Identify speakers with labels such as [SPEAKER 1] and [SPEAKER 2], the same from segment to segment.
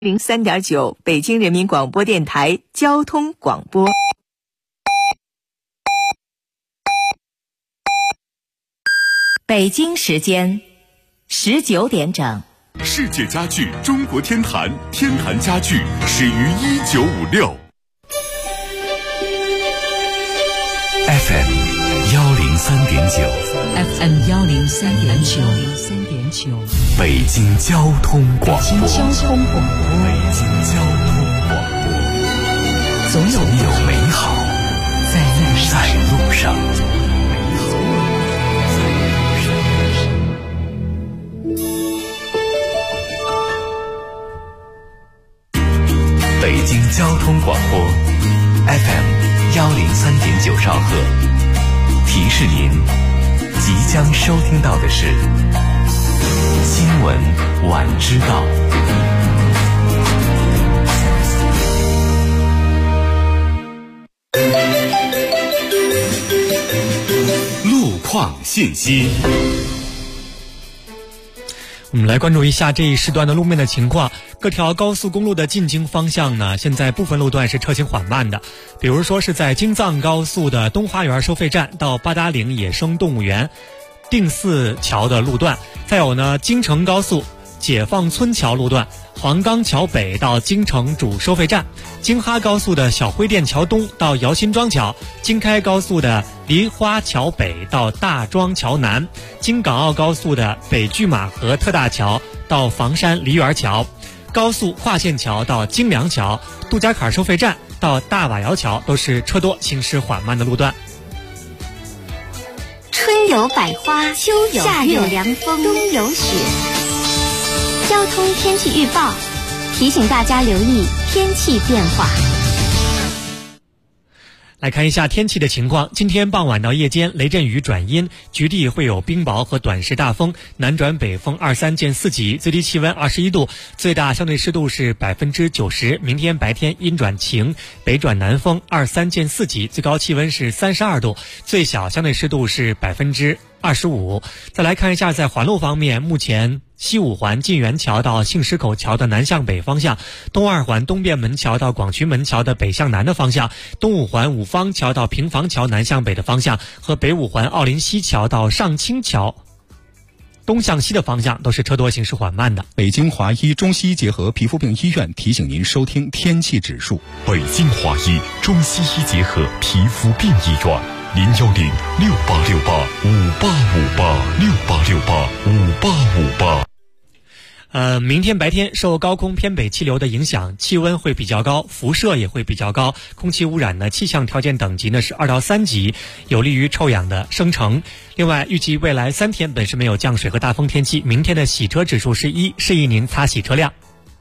[SPEAKER 1] 03.9北京人民广播电台交通广播。北京时间19点整。
[SPEAKER 2] 世界家具中国天坛，天坛家具始于1956。FM
[SPEAKER 1] 103.9，
[SPEAKER 2] 北京交通广播，总有美好在路上。北京交通广播 FM 103.9兆赫，提示您即将收听到的是新闻晚知道。路况信息。
[SPEAKER 3] 我们来关注一下这一时段的路面的情况。各条高速公路的进京方向呢，现在部分路段是车行缓慢的，比如说是在京藏高速的东花园收费站到八达岭野生动物园定寺桥的路段，再有呢京承高速解放村桥路段黄冈桥北到京承主收费站，京哈高速的小灰店桥东到姚辛庄桥，京开高速的梨花桥北到大庄桥南，京港澳高速的北拒马河特大桥到房山梨园桥，高速跨线桥到京梁桥，杜家坎收费站到大瓦窑桥都是车多行驶缓慢的路段。
[SPEAKER 4] 春有百花，秋有夏有凉风，冬有雪。交通天气预报提醒大家留意天气变化。
[SPEAKER 3] 来看一下天气的情况，今天傍晚到夜间雷阵雨转阴，局地会有冰雹和短时大风，南转北风23见4级，最低气温21度，最大相对湿度是90%。明天白天阴转晴，北转南风23见4级，最高气温是32度，最小相对湿度是25%。再来看一下在环路方面，目前西五环晋源桥到杏石口桥的南向北方向，东二环东便门桥到广渠门桥的北向南的方向，东五环五方桥到平房桥南向北的方向，和北五环奥林西桥到上清桥东向西的方向都是车多行驶缓慢的。
[SPEAKER 5] 北京华医中西医结合皮肤病医院提醒您收听天气指数。
[SPEAKER 2] 北京华医中西医结合皮肤病医院，0106868585858，68685858。
[SPEAKER 3] 明天白天受高空偏北气流的影响，气温会比较高，辐射也会比较高，空气污染呢气象条件等级呢是2到3级，有利于臭氧的生成。另外，预计未来3天本市没有降水和大风天气，明天的洗车指数是1，示意您擦洗车辆。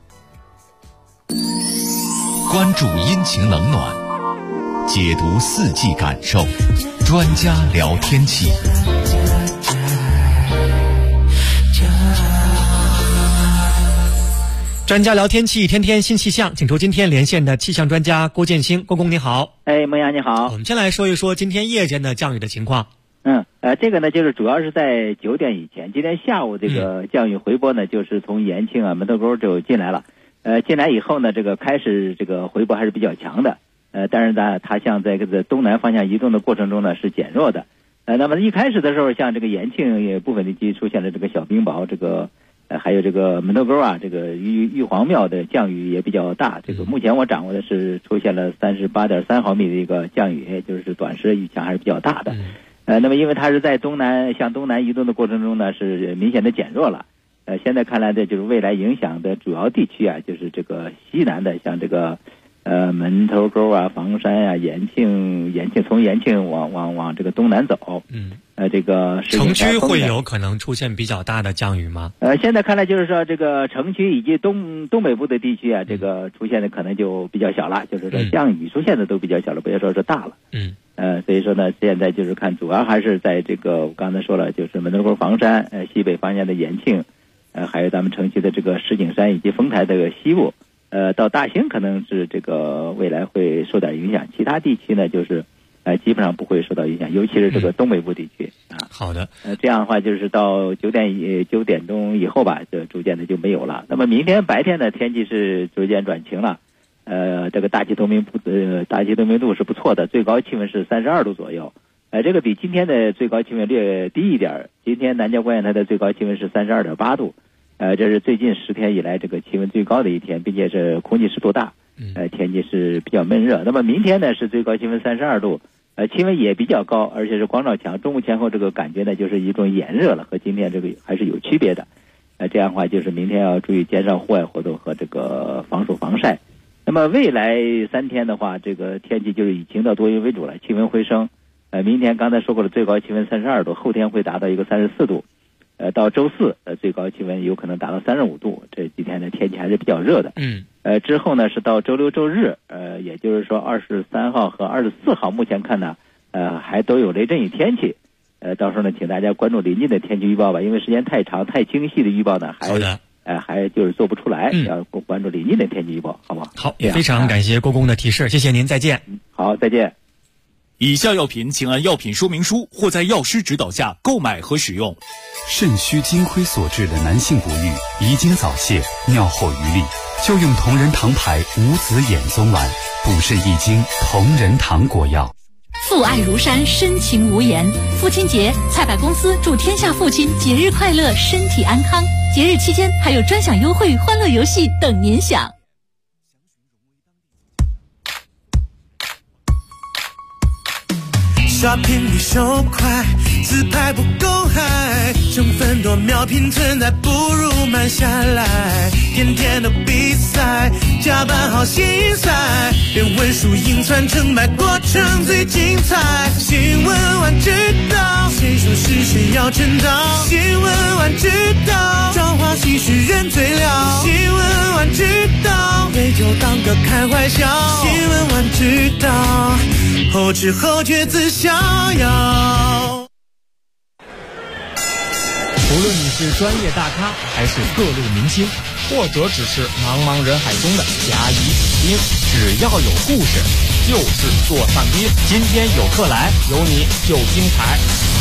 [SPEAKER 2] 关注阴晴冷暖，解读四季感受，专家聊天气。
[SPEAKER 3] 专家聊天气，天天新气象，请出今天连线的气象专家郭建兴。郭工你好。
[SPEAKER 6] 孟阳你好。
[SPEAKER 3] 我们先来说一说今天夜间的降雨的情况。
[SPEAKER 6] 这个呢就是主要是在9点以前，今天下午这个降雨回波呢，就是从延庆门头沟就进来了。进来以后呢，这个开始这个回波还是比较强的。但是呢，它向在这个东南方向移动的过程中呢是减弱的。那么一开始的时候，像这个延庆也部分地区出现了这个小冰雹，这个还有这个门头沟啊，这个玉皇庙的降雨也比较大。这个目前我掌握的是出现了38.3毫米的一个降雨，就是短时雨强还是比较大的。那么因为它是在向东南移动的过程中呢，是明显的减弱了。现在看来的就是未来影响的主要地区啊，就是这个西南的，像这个门头沟啊、房山啊、延庆从延庆往这个东南走。这个
[SPEAKER 3] 城区会有可能出现比较大的降雨吗？
[SPEAKER 6] 现在看来就是说这个城区以及东北部的地区啊，这个出现的可能就比较小了，就是说降雨出现的都比较小了，不要说是大了。所以说呢，现在就是看主要还是在这个我刚才说了，就是门头沟、房山西北方向的延庆，还有咱们城区的这个石景山以及丰台的西部，到大兴可能是这个未来会受点影响，其他地区呢就是基本上不会受到影响，尤其是这个东北部地区啊。
[SPEAKER 3] 好的。
[SPEAKER 6] 这样的话就是到9点钟以后吧，就逐渐的就没有了。那么明天白天的天气是逐渐转晴了，这个大气透明度是不错的，最高气温是32度左右。这个比今天的最高气温略低一点。今天南郊关县它的最高气温是32.8度，这是最近10天以来这个气温最高的一天，并且是空气湿度大，天气是比较闷热。那么明天呢是最高气温32度，气温也比较高，而且是光照强。中午前后这个感觉呢就是一种炎热了，和今天这个还是有区别的。这样的话就是明天要注意减少户外活动和这个防暑防晒。那么未来3天的话，这个天气就是以晴到多云为主了，气温回升。明天刚才说过了，最高气温32度，后天会达到一个34度。到周4，最高气温有可能达到35度。这几天的天气还是比较热的。之后呢是到周6、周日，也就是说23号和24号，目前看呢，还都有雷阵雨天气。到时候呢，请大家关注临近的天气预报吧，因为时间太长、太精细的预报呢，还就是做不出来，要关注临近的天气预报，好不好？
[SPEAKER 3] 好，也非常感谢郭工的提示，谢谢您，再见。
[SPEAKER 6] 好，再见。
[SPEAKER 7] 以下药品请按药品说明书或在药师指导下购买和使用。
[SPEAKER 8] 肾虚金亏所致的男性不育、遗精早泄、尿后余力，就用同仁堂牌无子衍宗丸，补肾益精，同仁堂果药。
[SPEAKER 9] 父爱如山，深情无言。父亲节，菜百公司祝天下父亲节日快乐，身体安康。节日期间还有专享优惠、欢乐游戏等您享。
[SPEAKER 10] 刷屏率手快，自拍不够嗨，成分多秒拼存在，不如慢下来。天天都比赛，加班好心塞，连文书赢传成败，过程最精彩。新闻晚知道，谁说是谁要称道？新闻晚知道，朝花夕拾人最了。新闻晚知道，杯酒当歌开怀笑。新闻晚知道，后知后觉自逍遥。
[SPEAKER 3] 无论你是专业大咖，还是各路明星，或者只是茫茫人海中的甲乙丙丁，只要有故事，就是座上宾。今天有客来，有你就精彩。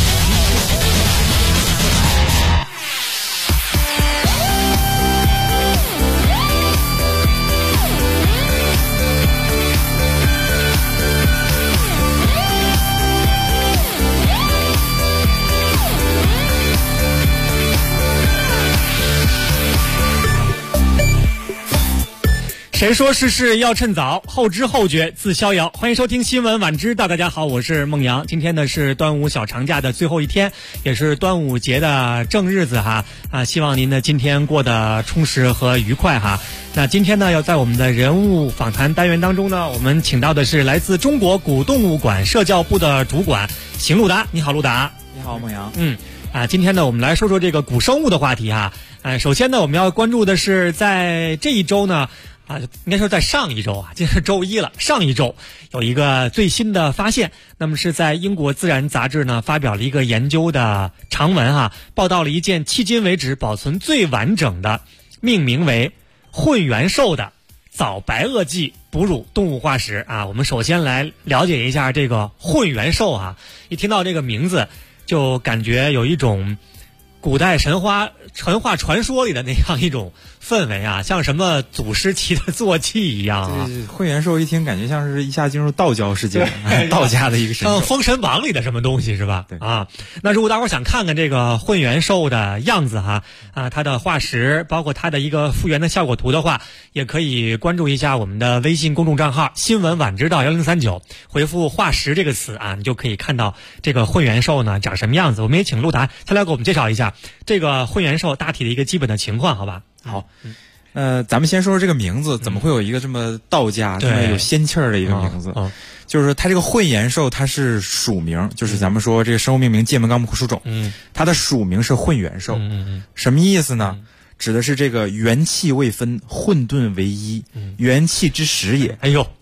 [SPEAKER 3] 谁说事事要趁早，后知后觉自逍遥。欢迎收听新闻晚知道，大家好，我是孟阳。今天呢是端午小长假的最后一天，也是端午节的正日子哈希望您呢今天过得充实和愉快哈。那今天呢要在我们的人物访谈单元当中呢，我们请到的是来自中国古动物馆社教部的主管邢路达。你好，路达。
[SPEAKER 11] 你好，孟阳。
[SPEAKER 3] 今天呢我们来说说这个古生物的话题哈。首先呢我们要关注的是在这一周呢应该说在上一周今天是周一了。上一周有一个最新的发现，那么是在英国自然杂志呢发表了一个研究的长文报道了一件迄今为止保存最完整的命名为混元兽的早白垩纪哺乳动物化石我们首先来了解一下这个混元兽一听到这个名字就感觉有一种古代神话传说里的那样一种氛围像什么祖师骑的坐骑一样
[SPEAKER 11] 混元兽一听感觉像是一下进入道教世界，道家的一个神兽，
[SPEAKER 3] 封神榜里的什么东西是吧？
[SPEAKER 11] 对
[SPEAKER 3] 那如果大伙想看看这个混元兽的样子它的化石，包括它的一个复原的效果图的话，也可以关注一下我们的微信公众账号新闻晚知道1039，回复化石这个词你就可以看到这个混元兽呢长什么样子。我们也请陆达先来给我们介绍一下这个混元兽大体的一个基本的情况，好吧？
[SPEAKER 11] 好，咱们先说说这个名字，怎么会有一个这么道家、这么有仙气儿的一个名字？就是说它这个混元兽，它是属名，就是咱们说这个生物命名界门纲目属种，它的属名是混元兽，什么意思呢？指的是这个元气未分，混沌为一，元气之始也。
[SPEAKER 3] 哎呦，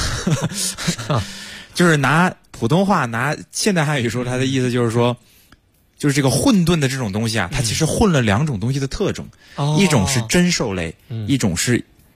[SPEAKER 11] 就是拿普通话、拿现代汉语说，它的意思就是说。就是这个混沌的这种东西它其实混了两种东西的特征，一种是真兽类，一种是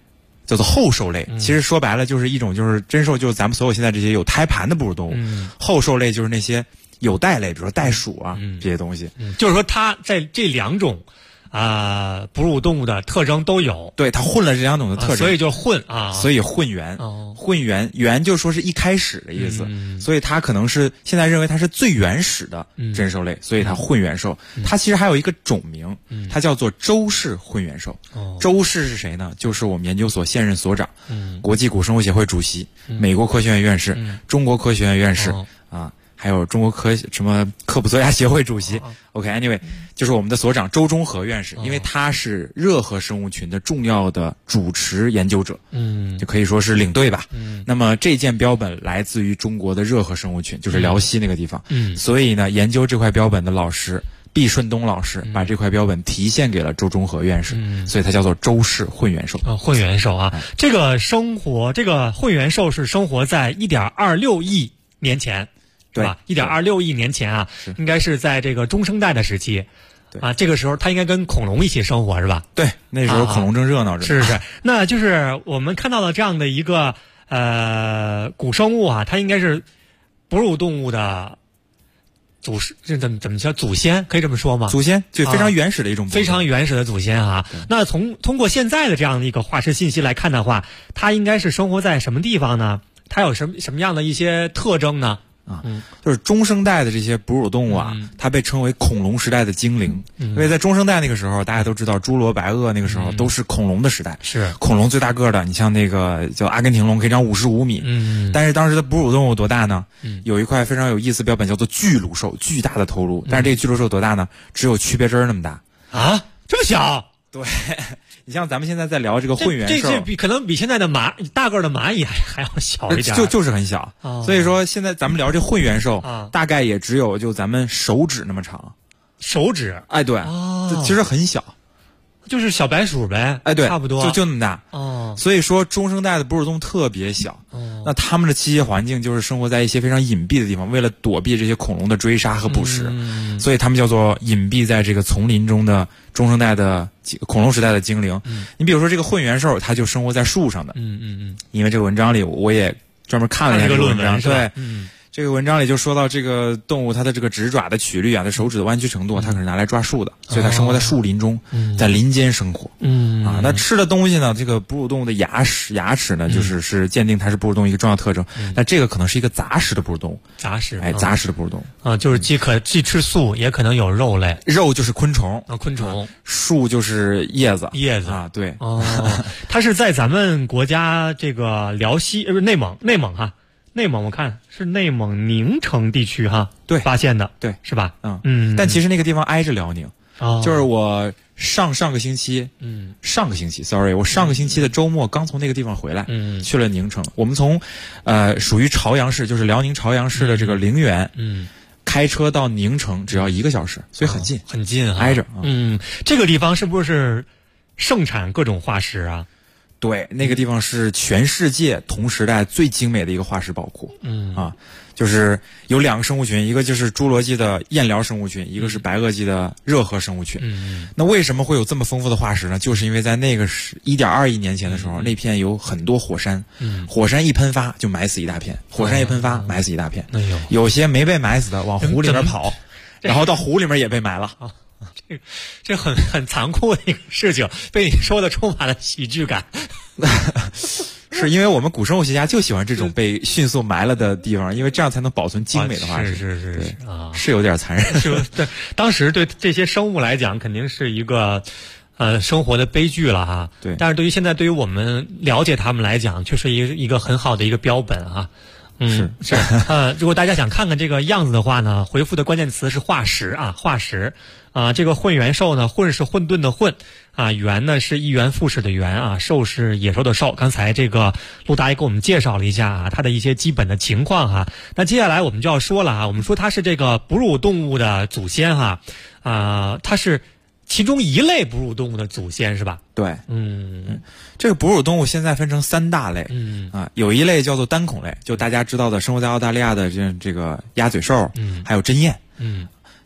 [SPEAKER 11] 叫做后兽类。其实说白了就是一种就是真兽，就是咱们所有现在这些有胎盘的哺乳动物。后兽类就是那些有袋类，比如说袋鼠啊这些东西。
[SPEAKER 3] 就是说它在这两种哺乳动物的特征都有。
[SPEAKER 11] 对，它混了这两种的特征，
[SPEAKER 3] 所以就混啊，
[SPEAKER 11] 所以混元。混元，元就说是一开始的意思，所以它可能是现在认为它是最原始的真兽类，所以它混元兽。它其实还有一个种名，它叫做周氏混元兽。周氏是谁呢？就是我们研究所现任所长，国际古生物协会主席，美国科学院院士，中国科学院院士啊。还有中国什么科普作家协会主席。OK，anyway，就是我们的所长周中和院士，因为他是热核生物群的重要的主持研究者，就可以说是领队吧。那么这件标本来自于中国的热核生物群，就是辽西那个地方。所以呢，研究这块标本的老师毕顺东老师把这块标本提献给了周中和院士，所以它叫做周氏混元兽。
[SPEAKER 3] 混元兽啊，这个混元兽是生活在1.26亿年前。对吧？1.26亿年前啊，应该是在这个中生代的时期，这个时候它应该跟恐龙一起生活是吧？
[SPEAKER 11] 对，那时候恐龙正热闹着。
[SPEAKER 3] 是，那就是我们看到了这样的一个古生物啊，它应该是哺乳动物的怎么叫祖先？可以这么说吗？
[SPEAKER 11] 祖先就非常原始的一种，
[SPEAKER 3] 非常原始的祖先啊。那通过现在的这样的一个化石信息来看的话，它应该是生活在什么地方呢？它有什么样的一些特征呢？
[SPEAKER 11] 就是中生代的这些哺乳动物啊，它被称为恐龙时代的精灵，因为在中生代那个时候，大家都知道侏罗白垩那个时候都是恐龙的时代，
[SPEAKER 3] 是
[SPEAKER 11] 恐龙最大个的。你像那个叫阿根廷龙，可以长55米，但是当时的哺乳动物多大呢？有一块非常有意思标本叫做巨乳兽，巨大的头颅，但是这个巨乳兽多大呢？只有曲别针那么大
[SPEAKER 3] 啊，这么小？
[SPEAKER 11] 对。你像咱们现在在聊这个混元兽，
[SPEAKER 3] 这可能比现在的大个的蚂蚁还要小一点，
[SPEAKER 11] 就是很小。所以说现在咱们聊这混元兽，大概也只有就咱们手指那么长。
[SPEAKER 3] 手指？
[SPEAKER 11] 哎，对，其实很小，
[SPEAKER 3] 就是小白鼠呗。
[SPEAKER 11] 哎，对，
[SPEAKER 3] 差不多
[SPEAKER 11] 就那么大。所以说中生代的哺乳动物特别小。那它们的栖息环境就是生活在一些非常隐蔽的地方，为了躲避这些恐龙的追杀和捕食，所以它们叫做隐蔽在这个丛林中的中生代的恐龙时代的精灵。你比如说这个混元兽，它就生活在树上的。因为这个文章里我也专门看了一下这个文章，对。这个文章里就说到这个动物它的这个指爪的曲率啊，它手指的弯曲程度，它可是拿来抓树的，所以它生活在树林中，在林间生活。那吃的东西呢，这个哺乳动物的牙齿呢，就是鉴定它是哺乳动物一个重要特征。那这个可能是一个杂食的哺乳动物。杂食的哺乳动物
[SPEAKER 3] 就是既吃素，也可能有肉类。
[SPEAKER 11] 肉就是昆虫
[SPEAKER 3] 昆虫。
[SPEAKER 11] 树就是叶子啊，对。
[SPEAKER 3] 它是在咱们国家这个辽西内蒙哈。内蒙我看是内蒙宁城地区哈，
[SPEAKER 11] 对，
[SPEAKER 3] 发现的，
[SPEAKER 11] 对，
[SPEAKER 3] 是吧？
[SPEAKER 11] 但其实那个地方挨着辽宁，就是我上个星期我上个星期的周末刚从那个地方回来，去了宁城。我们从属于朝阳市，就是辽宁朝阳市的这个陵园，开车到宁城只要1个小时，所以很近，
[SPEAKER 3] 很近，
[SPEAKER 11] 挨着。
[SPEAKER 3] 这个地方是不是盛产各种化石啊？
[SPEAKER 11] 对，那个地方是全世界同时代最精美的一个化石宝库。就是有2个生物群，一个就是侏罗纪的燕辽生物群，一个是白垩纪的热核生物群。那为什么会有这么丰富的化石呢？就是因为在那个1.2亿年前的时候，那片有很多火山，火山一喷发就埋死一大片，有些没被埋死的往湖里面跑，然后到湖里面也被埋了。
[SPEAKER 3] 这很残酷的一个事情，被你说的充满了喜剧感。
[SPEAKER 11] 是因为我们古生物学家就喜欢这种被迅速埋了的地方，因为这样才能保存精美的化石。是有点残忍。
[SPEAKER 3] 对，当时对这些生物来讲，肯定是一个生活的悲剧了哈。
[SPEAKER 11] 对，
[SPEAKER 3] 但是对于我们了解他们来讲，却是一个很好的一个标本啊。是。如果大家想看看这个样子的话呢，回复的关键词是化石啊，化石。这个混元兽呢，混是混沌的混啊，元呢是一元复始的元啊，兽是野兽的兽。刚才这个陆大爷给我们介绍了一下啊，它的一些基本的情况哈。那接下来我们就要说了啊，我们说它是这个哺乳动物的祖先哈，它是其中一类哺乳动物的祖先是吧？
[SPEAKER 11] 对，这个哺乳动物现在分成3大类，有一类叫做单孔类，就大家知道的生活在澳大利亚的这个鸭嘴兽，还有针鼹，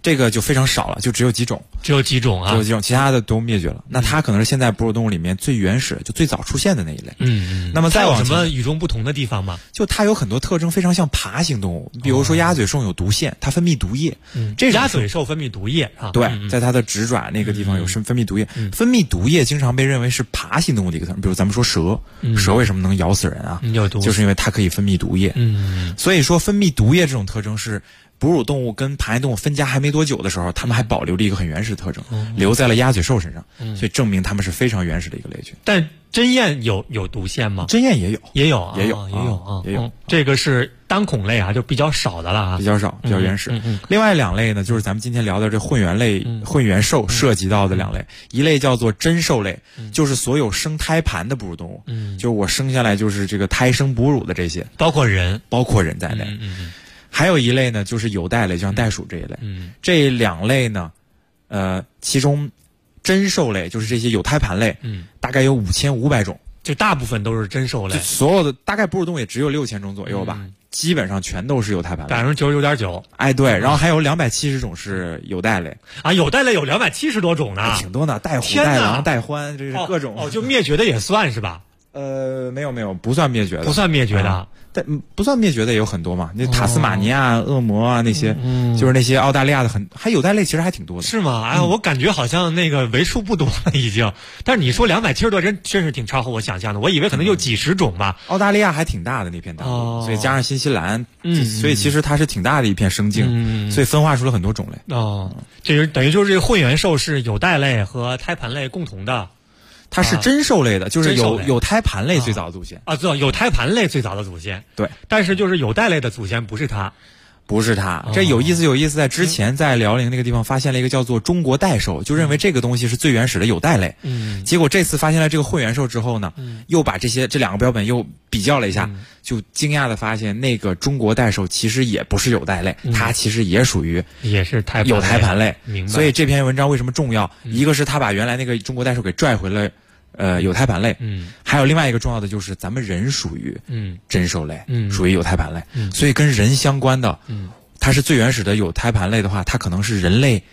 [SPEAKER 11] 这个就非常少了，就只有几种，
[SPEAKER 3] 啊，
[SPEAKER 11] 只有几种，其他的都灭绝了。那它可能是现在哺乳动物里面最原始、就最早出现的那一类。那么再往前，
[SPEAKER 3] 它有什么与众不同的地方吗？
[SPEAKER 11] 就它有很多特征非常像爬行动物，比如说鸭嘴兽有毒腺，它分泌毒液。
[SPEAKER 3] 鸭嘴兽分泌毒液啊？
[SPEAKER 11] 对，在它的直爪那个地方有分泌毒液。分泌毒液经常被认为是爬行动物的一个特征，比如咱们说蛇，蛇为什么能咬死人啊？有毒，就是因为它可以分泌毒液。所以说分泌毒液这种特征是哺乳动物跟爬行动物分家还没多久的时候，它们还保留了一个很原始的特征，留在了鸭嘴兽身上，所以证明它们是非常原始的一个类群。
[SPEAKER 3] 但针鼹有毒腺吗？
[SPEAKER 11] 针鼹也有。
[SPEAKER 3] 这个是单孔类啊，就比较少的了啊，
[SPEAKER 11] 比较少，比较原始。另外两类呢，就是咱们今天聊的这混元兽涉及到的两类，一类叫做真兽类，就是所有生胎盘的哺乳动物，就我生下来就是这个胎生哺乳的这些，
[SPEAKER 3] 包括人
[SPEAKER 11] 在内。还有一类呢，就是有袋类，就像袋鼠这一类。这两类呢，其中真兽类就是这些有胎盘类，大概有5500种，
[SPEAKER 3] 就大部分都是真兽类。
[SPEAKER 11] 所有的大概哺乳动物也只有6000种左右吧，基本上全都是有胎盘类
[SPEAKER 3] ，99.9%。
[SPEAKER 11] 哎，对，然后还有270种是有袋类
[SPEAKER 3] 啊，有袋类有270多种呢，
[SPEAKER 11] 挺多的，带虎、带狼、带獾，这是各种。
[SPEAKER 3] 就灭绝的也算是吧？
[SPEAKER 11] 没有，不算灭绝的，
[SPEAKER 3] 不算灭绝的。
[SPEAKER 11] 但不算灭绝的也有很多嘛，那塔斯马尼亚恶魔啊，那些就是那些澳大利亚的还有袋类其实还挺多的。
[SPEAKER 3] 是吗？哎，我感觉好像那个为数不多了已经。但是你说270多，真是挺超乎我想象的。我以为可能有几十种吧。
[SPEAKER 11] 澳大利亚还挺大的那片大陆，所以加上新西兰，所以其实它是挺大的一片生境，所以分化出了很多种类。
[SPEAKER 3] 这就等于就是这个混元兽是有袋类和胎盘类共同的。
[SPEAKER 11] 它是真兽类的，就是有胎盘类最早的祖先
[SPEAKER 3] 啊，有胎盘类最早的祖先。
[SPEAKER 11] 对，
[SPEAKER 3] 但是就是有袋类的祖先不是它。
[SPEAKER 11] 这有意思，在之前在辽宁那个地方发现了一个叫做中国袋兽，就认为这个东西是最原始的有袋类。结果这次发现了这个混元兽之后呢，又把这两个标本又比较了一下，就惊讶的发现那个中国袋兽其实也不是有袋类，它其实也属于
[SPEAKER 3] 也是
[SPEAKER 11] 有胎盘类。
[SPEAKER 3] 明白。
[SPEAKER 11] 所以这篇文章为什么重要？一个是他把原来那个中国袋兽给拽回了。有胎盘类，还有另外一个重要的就是咱们人属于真兽类，属于有胎盘类，所以跟人相关的，它是最原始的有胎盘类的话，它可能是人类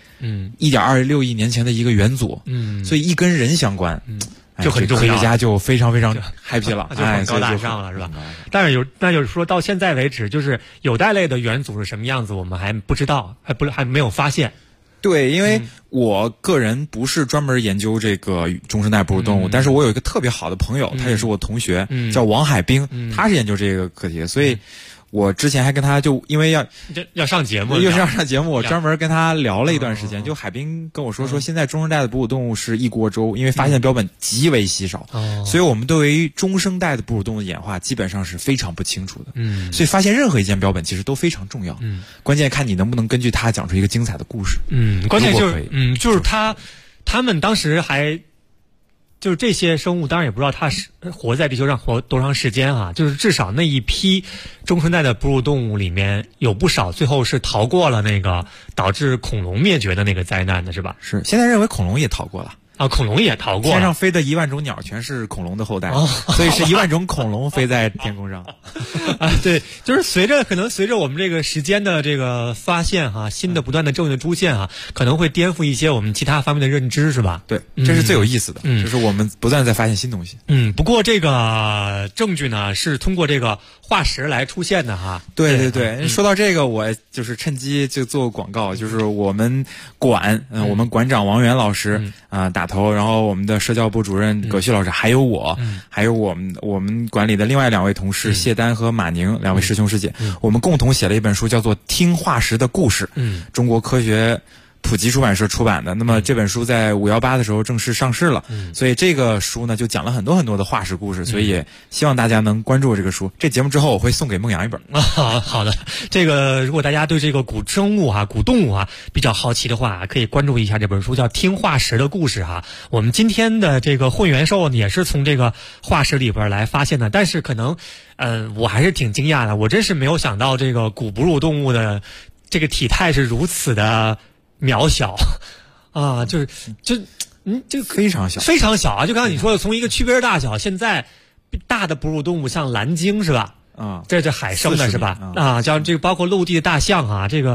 [SPEAKER 11] 1.26亿年前的一个元祖，所以一跟人相关，
[SPEAKER 3] 就很重要，
[SPEAKER 11] 科学家就非常非常 happy 了，
[SPEAKER 3] 就很高大上了，是吧？但是那就是说到现在为止，就是有袋类的元祖是什么样子，我们还不知道，还没有发现。
[SPEAKER 11] 对，因为我个人不是专门研究这个中生代哺乳动物，但是我有一个特别好的朋友，他也是我同学，叫王海兵，他是研究这个课题，所以我之前还跟他因为
[SPEAKER 3] 要上节目，
[SPEAKER 11] 又是要上节目，我专门跟他聊了一段时间。就海滨跟我说现在中生代的哺乳动物是一锅粥，因为发现的标本极为稀少，所以我们对于中生代的哺乳动物的演化基本上是非常不清楚的。所以发现任何一件标本其实都非常重要。关键看你能不能根据它讲出一个精彩的故事。
[SPEAKER 3] 关键就是就是他们当时还。就是这些生物，当然也不知道它是活在地球上活多长时间啊。就是至少那一批中生代的哺乳动物里面，有不少最后是逃过了那个导致恐龙灭绝的那个灾难的，是吧？
[SPEAKER 11] 是，现在认为恐龙也逃过了。
[SPEAKER 3] 啊，恐龙也逃过了，
[SPEAKER 11] 天上飞的1万种鸟全是恐龙的后代，所以是1万种恐龙飞在天空上。
[SPEAKER 3] 啊，对，就是可能随着我们这个时间的这个发现哈，新的不断的证据的出现哈，可能会颠覆一些我们其他方面的认知，是吧？
[SPEAKER 11] 对，这是最有意思的，就是我们不断在发现新东西。
[SPEAKER 3] 不过这个证据呢是通过这个化石来出现的哈。
[SPEAKER 11] 对，说到这个，我就是趁机就做个广告，就是我们我们馆长王源老师打头，然后我们的社教部主任葛旭老师，还有我，还有我们馆里的另外2位同事谢丹和马宁2位师兄师姐，我们共同写了一本书，叫做《听化石的故事》，中国科学普及出版社出版的。那么这本书在518的时候正式上市了，所以这个书呢就讲了很多很多的化石故事，所以也希望大家能关注这个书。这节目之后我会送给孟阳一本。
[SPEAKER 3] 好的，这个如果大家对这个古生物古动物比较好奇的话，可以关注一下这本书，叫《听化石的故事》哈。我们今天的这个混元兽也是从这个化石里边来发现的，但是可能我还是挺惊讶的，我真是没有想到这个古哺乳动物的这个体态是如此的渺小啊，就
[SPEAKER 11] 非常小，
[SPEAKER 3] 非常小啊！就刚才你说的，从一个区别大小，现在大的哺乳动物像蓝鲸是吧？这海生的是吧？像这个包括陆地的大象这个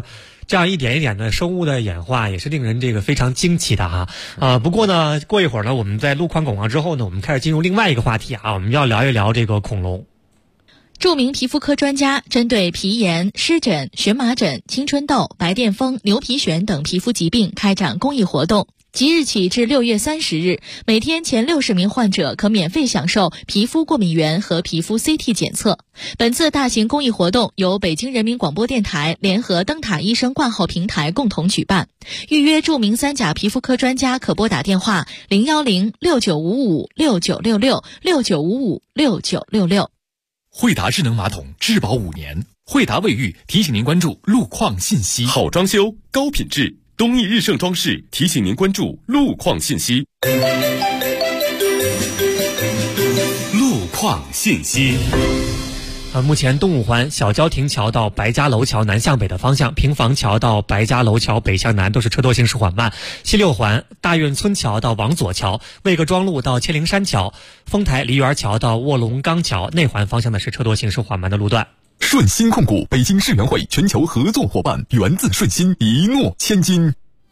[SPEAKER 3] 这样一点一点的生物的演化也是令人这个非常惊奇的哈。不过呢，过一会儿呢，我们在路况广告之后呢，我们开始进入另外一个话题啊，我们要聊一聊这个恐龙。
[SPEAKER 9] 著名皮肤科专家针对皮炎、湿疹、荨麻疹、青春痘、白癜风、牛皮癣等皮肤疾病开展公益活动。即日起至6月30日，每天前60名患者可免费享受皮肤过敏原和皮肤 CT 检测。本次大型公益活动由北京人民广播电台联合灯塔医生挂号平台共同举办。预约著名3甲皮肤科专家可拨打电话010-6955-6966
[SPEAKER 7] 惠达智能马桶质保5年。惠达卫浴提醒您关注路况信息。
[SPEAKER 12] 好装修，高品质。东义日盛装饰提醒您关注路况信息。
[SPEAKER 2] 路况信息。
[SPEAKER 3] 目前东五环小郊亭桥到白家楼桥南向北的方向，平房桥到白家楼桥北向南都是车多行驶缓慢。西六环大院村桥到王左桥，魏各庄路到千灵山桥，丰台梨园桥到卧龙岗桥内环方向的是车多行驶缓慢的路段。
[SPEAKER 12] 顺鑫控股北京世园会全球合作伙伴，源自顺鑫，一诺千金。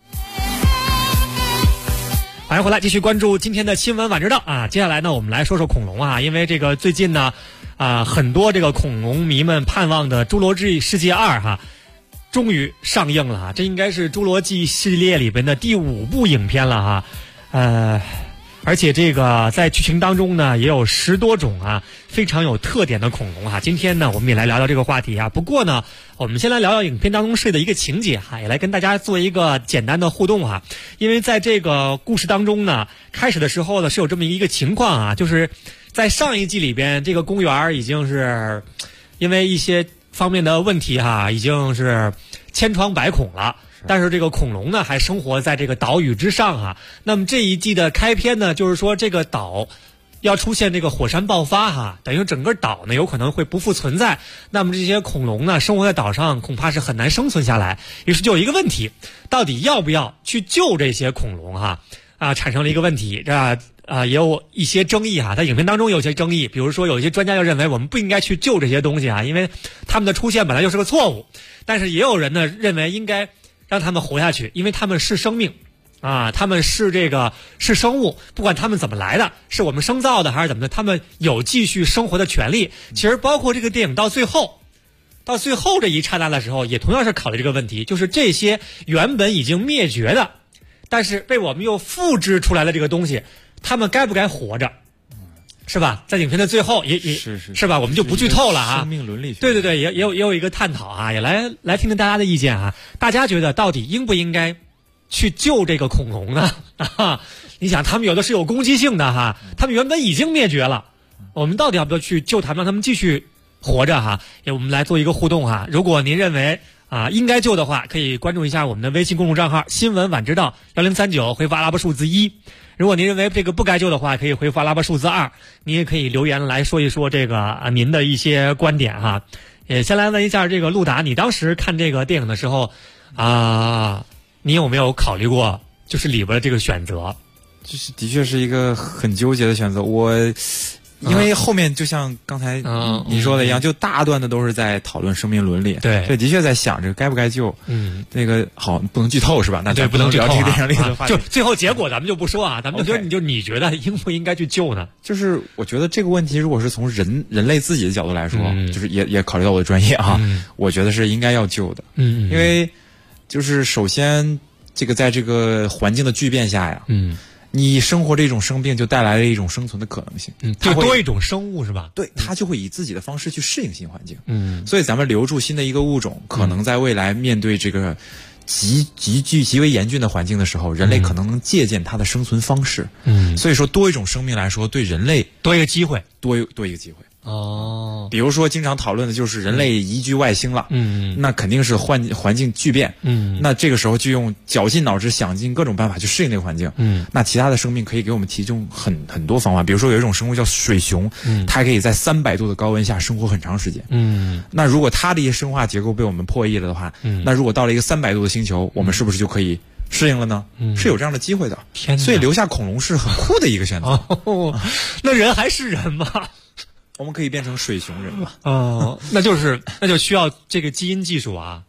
[SPEAKER 3] 欢迎回来，继续关注今天的新闻晚知道啊。接下来呢，我们来说说恐龙啊，因为这个最近呢，很多这个恐龙迷们盼望的《侏罗纪世界2》哈，终于上映了哈。这应该是侏罗纪系列里边的第5部影片了哈，而且这个在剧情当中呢，也有10多种非常有特点的恐龙哈。今天呢，我们也来聊聊这个话题啊。不过呢，我们先来聊聊影片当中设的一个情节哈，也来跟大家做一个简单的互动哈。因为在这个故事当中呢，开始的时候呢是有这么一个情况啊，就是在上一季里边，这个公园已经是因为一些方面的问题哈，已经是千疮百孔了。但是这个恐龙呢还生活在这个岛屿之上哈。那么这一季的开篇呢，就是说这个岛要出现这个火山爆发哈，等于整个岛呢有可能会不复存在。那么这些恐龙呢生活在岛上恐怕是很难生存下来。于是就有一个问题，到底要不要去救这些恐龙哈？产生了一个问题，也有一些争议哈。在影片当中有些争议，比如说有一些专家就认为我们不应该去救这些东西啊，因为他们的出现本来就是个错误。但是也有人呢认为应该让他们活下去，因为他们是生命他们是是生物，不管他们怎么来的，是我们生造的还是怎么的，他们有继续生活的权利。其实包括这个电影到最后这一刹那的时候，也同样是考虑这个问题，就是这些原本已经灭绝的，但是被我们又复制出来的这个东西，他们该不该活着？是吧？在影片的最后是吧？我们就不剧透了啊。
[SPEAKER 11] 生命伦理学，
[SPEAKER 3] 对，也有一个探讨啊，也来听听大家的意见啊。大家觉得到底应不应该去救这个恐龙呢？你想，他们有的是有攻击性的哈，他们原本已经灭绝了，我们到底要不要去救他们，让他们继续活着哈？我们来做一个互动哈。如果您认为应该救的话，可以关注一下我们的微信公众账号新闻晚知道1039，回复阿拉伯数字1。如果您认为这个不该救的话，可以回复阿拉伯数字2。您也可以留言来说一说这个您的一些观点哈。也先来问一下这个陆达，你当时看这个电影的时候你有没有考虑过就是里边的这个选择？
[SPEAKER 11] 就是的确是一个很纠结的选择。因为后面就像刚才你说的一样，就大段的都是在讨论生命伦理。
[SPEAKER 3] 对，
[SPEAKER 11] 的确在想这个该不该救。那个好，不能剧透是吧？那
[SPEAKER 3] 对，不能剧透
[SPEAKER 11] 这个电影里的话题。
[SPEAKER 3] 就最后结果咱们就不说啊，咱们就你觉得应不应该去救呢？
[SPEAKER 11] 就是我觉得这个问题，如果是从人类自己的角度来说，就是也考虑到我的专业啊，我觉得是应该要救的。因为就是首先这个在这个环境的巨变下呀，你生活这种生病就带来了一种生存的可能性，
[SPEAKER 3] 就多一种生物是吧？
[SPEAKER 11] 对，它就会以自己的方式去适应新环境。所以咱们留住新的一个物种，可能在未来面对这个极为严峻的环境的时候，人类可能能借鉴它的生存方式。所以说多一种生命来说，对人类
[SPEAKER 3] 多一个机会，
[SPEAKER 11] 多一个机会。比如说经常讨论的就是人类移居外星了，那肯定是环境巨变，那这个时候就用绞尽脑汁想尽各种办法去适应那个环境，那其他的生命可以给我们提供很多方法。比如说有一种生物叫水熊，它可以在300度的高温下生活很长时间，那如果它的一些生化结构被我们破译了的话，那如果到了一个300度的星球，我们是不是就可以适应了呢？是有这样的机会的。所以留下恐龙是很酷的一个选择。
[SPEAKER 3] 那人还是人吗？
[SPEAKER 11] 我们可以变成水熊人嘛？
[SPEAKER 3] 那就需要这个基因技术啊。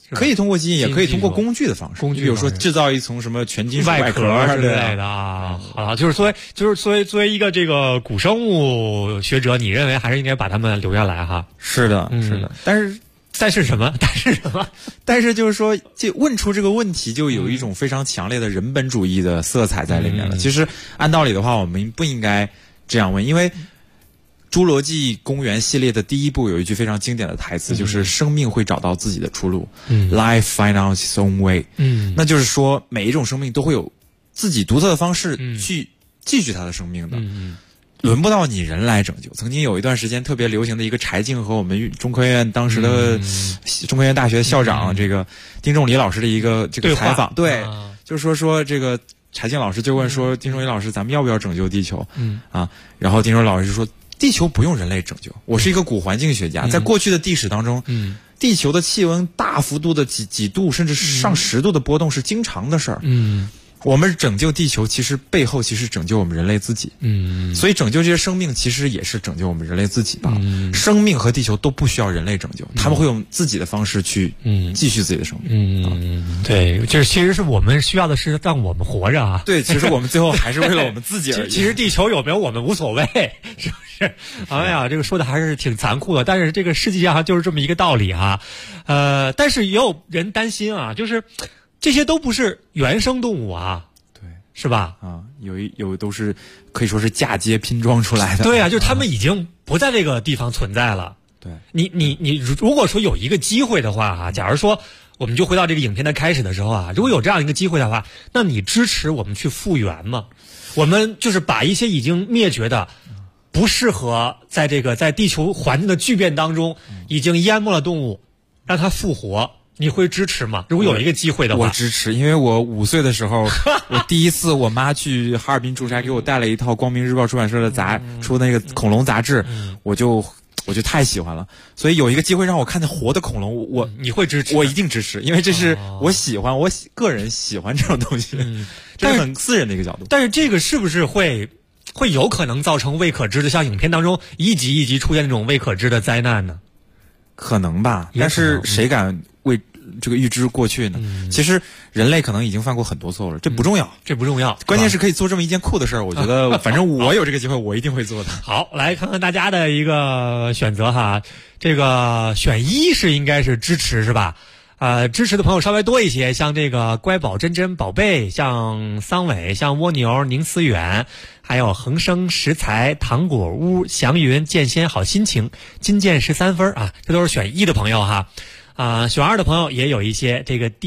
[SPEAKER 11] 可以通过基因，也可以通过工具的方式。比如说制造一层什么全金属外壳
[SPEAKER 3] 之类的啊。好，就是作为一个这个古生物学者，你认为还是应该把它们留下来哈？
[SPEAKER 11] 是的，是的。但是什么？但是就是说，就问出这个问题，就有一种非常强烈的人本主义的色彩在里面了。其实按道理的话，我们不应该这样问，因为侏罗纪公园系列的第一部有一句非常经典的台词，就是生命会找到自己的出路，Life find out its own way。那就是说每一种生命都会有自己独特的方式去继续它的生命的。轮不到你人来拯救。曾经有一段时间特别流行的一个柴静和我们中科院当时的中科院大学校长这个丁仲礼老师的一个这个采访，对，就是说这个柴静老师就问说丁仲礼老师，咱们要不要拯救地球？然后丁仲礼老师就说，地球不用人类拯救。我是一个古环境学家，在过去的地史当中，地球的气温大幅度的几度甚至上10度的波动是经常的事儿。我们拯救地球，其实背后其实拯救我们人类自己。所以拯救这些生命，其实也是拯救我们人类自己吧。生命和地球都不需要人类拯救，他们会用自己的方式去继续自己的生命。
[SPEAKER 3] 对，就是其实是我们需要的是让我们活着啊。
[SPEAKER 11] 对，其实我们最后还是为了我们自己而已。
[SPEAKER 3] 其实地球有没有我们无所谓，是不是？哎呀，这个说的还是挺残酷的，但是这个世界上就是这么一个道理啊。但是也有人担心啊，就是这些都不是原生动物啊，
[SPEAKER 11] 对，
[SPEAKER 3] 是吧？
[SPEAKER 11] 有都是可以说是嫁接拼装出来的。
[SPEAKER 3] 对啊，就是他们已经不在这个地方存在了。
[SPEAKER 11] 对，
[SPEAKER 3] 你如果说有一个机会的话啊，假如说我们就回到这个影片的开始的时候啊，如果有这样一个机会的话，那你支持我们去复原吗？我们就是把一些已经灭绝的、不适合在地球环境的巨变当中已经淹没了动物，让它复活。你会支持吗？如果有一个机会的话，
[SPEAKER 11] 我支持，因为我5岁的时候，我第一次我妈去哈尔滨出差，给我带了一套光明日报出版社的出那个恐龙杂志，我就太喜欢了。所以有一个机会让我看见活的恐龙，
[SPEAKER 3] 你会支持？
[SPEAKER 11] 我一定支持，因为这是我喜欢，我个人喜欢这种东西，这是很私人的一个角度。
[SPEAKER 3] 但是这个是不是会有可能造成未可知的，像影片当中一集一集出现那种未可知的灾难呢？
[SPEAKER 11] 可能吧，但是谁敢为这个预知过去呢？其实人类可能已经犯过很多错误了，这不重要，关键是可以做这么一件酷的事儿。我觉得反正我有这个机会，我一定会做的。
[SPEAKER 3] 好，来看看大家的一个选择哈，这个选1是应该是支持是吧？支持的朋友稍微多一些，像这个乖宝珍珍宝贝，像桑伟，像蜗牛宁思远，还有恒生食材糖果屋祥云剑仙好心情金剑13分啊，这都是选1的朋友哈。选2的朋友也有一些，这个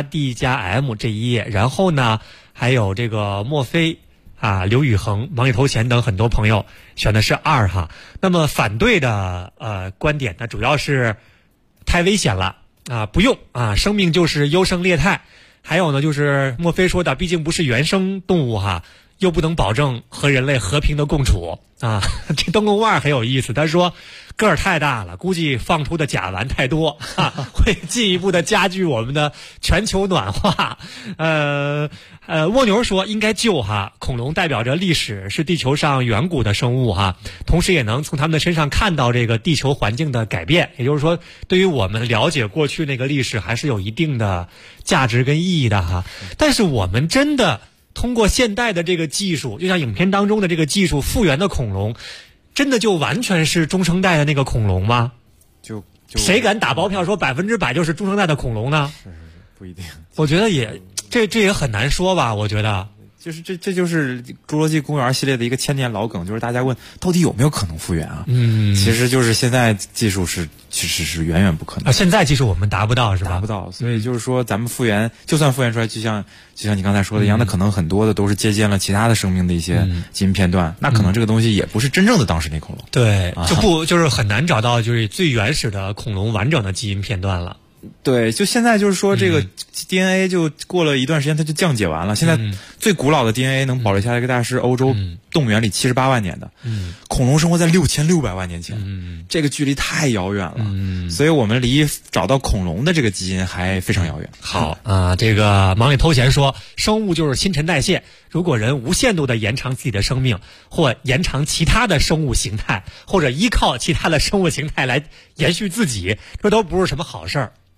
[SPEAKER 3] D+D+M 这一页，然后呢还有这个墨菲刘宇恒、忙里偷闲等很多朋友选的是2哈。那么反对的观点呢，主要是太危险了不用生命就是优胜劣汰。还有呢，就是墨菲说的，毕竟不是原生动物哈，又不能保证和人类和平的共处这灯笼腕很有意思，他说个儿太大了，估计放出的甲烷太多会进一步的加剧我们的全球暖化。蜗牛说应该救恐龙代表着历史，是地球上远古的生物同时也能从他们的身上看到这个地球环境的改变，也就是说对于我们了解过去那个历史还是有一定的价值跟意义的但是我们真的通过现代的这个技术，就像影片当中的这个技术复原的恐龙，真的就完全是中生代的那个恐龙吗？
[SPEAKER 11] 就
[SPEAKER 3] 谁敢打包票说100%就是中生代的恐龙呢？
[SPEAKER 11] 是不一定。
[SPEAKER 3] 我觉得这也很难说吧。我觉得
[SPEAKER 11] 就是这就是侏罗纪公园系列的一个千年老梗，就是大家问到底有没有可能复原其实就是现在技术其实是远远不可能
[SPEAKER 3] 现在技术我们达不到是吧？
[SPEAKER 11] 达不到，所以就是说咱们复原，就算复原出来，就像你刚才说的一样，那可能很多的都是借鉴了其他的生命的一些基因片段，那可能这个东西也不是真正的当时那恐龙。
[SPEAKER 3] 对，就是很难找到就是最原始的恐龙完整的基因片段了。
[SPEAKER 11] 对，就现在就是说这个 DNA 就过了一段时间它就降解完了。现在最古老的 DNA 能保留下来一个大概是欧洲动物园里78万年的，恐龙生活在6600万年前，这个距离太遥远了，所以我们离找到恐龙的这个基因还非常遥远。
[SPEAKER 3] 好这个忙里偷闲说，生物就是新陈代谢，如果人无限度的延长自己的生命，或延长其他的生物形态，或者依靠其他的生物形态来延续自己，这都不是什么好事儿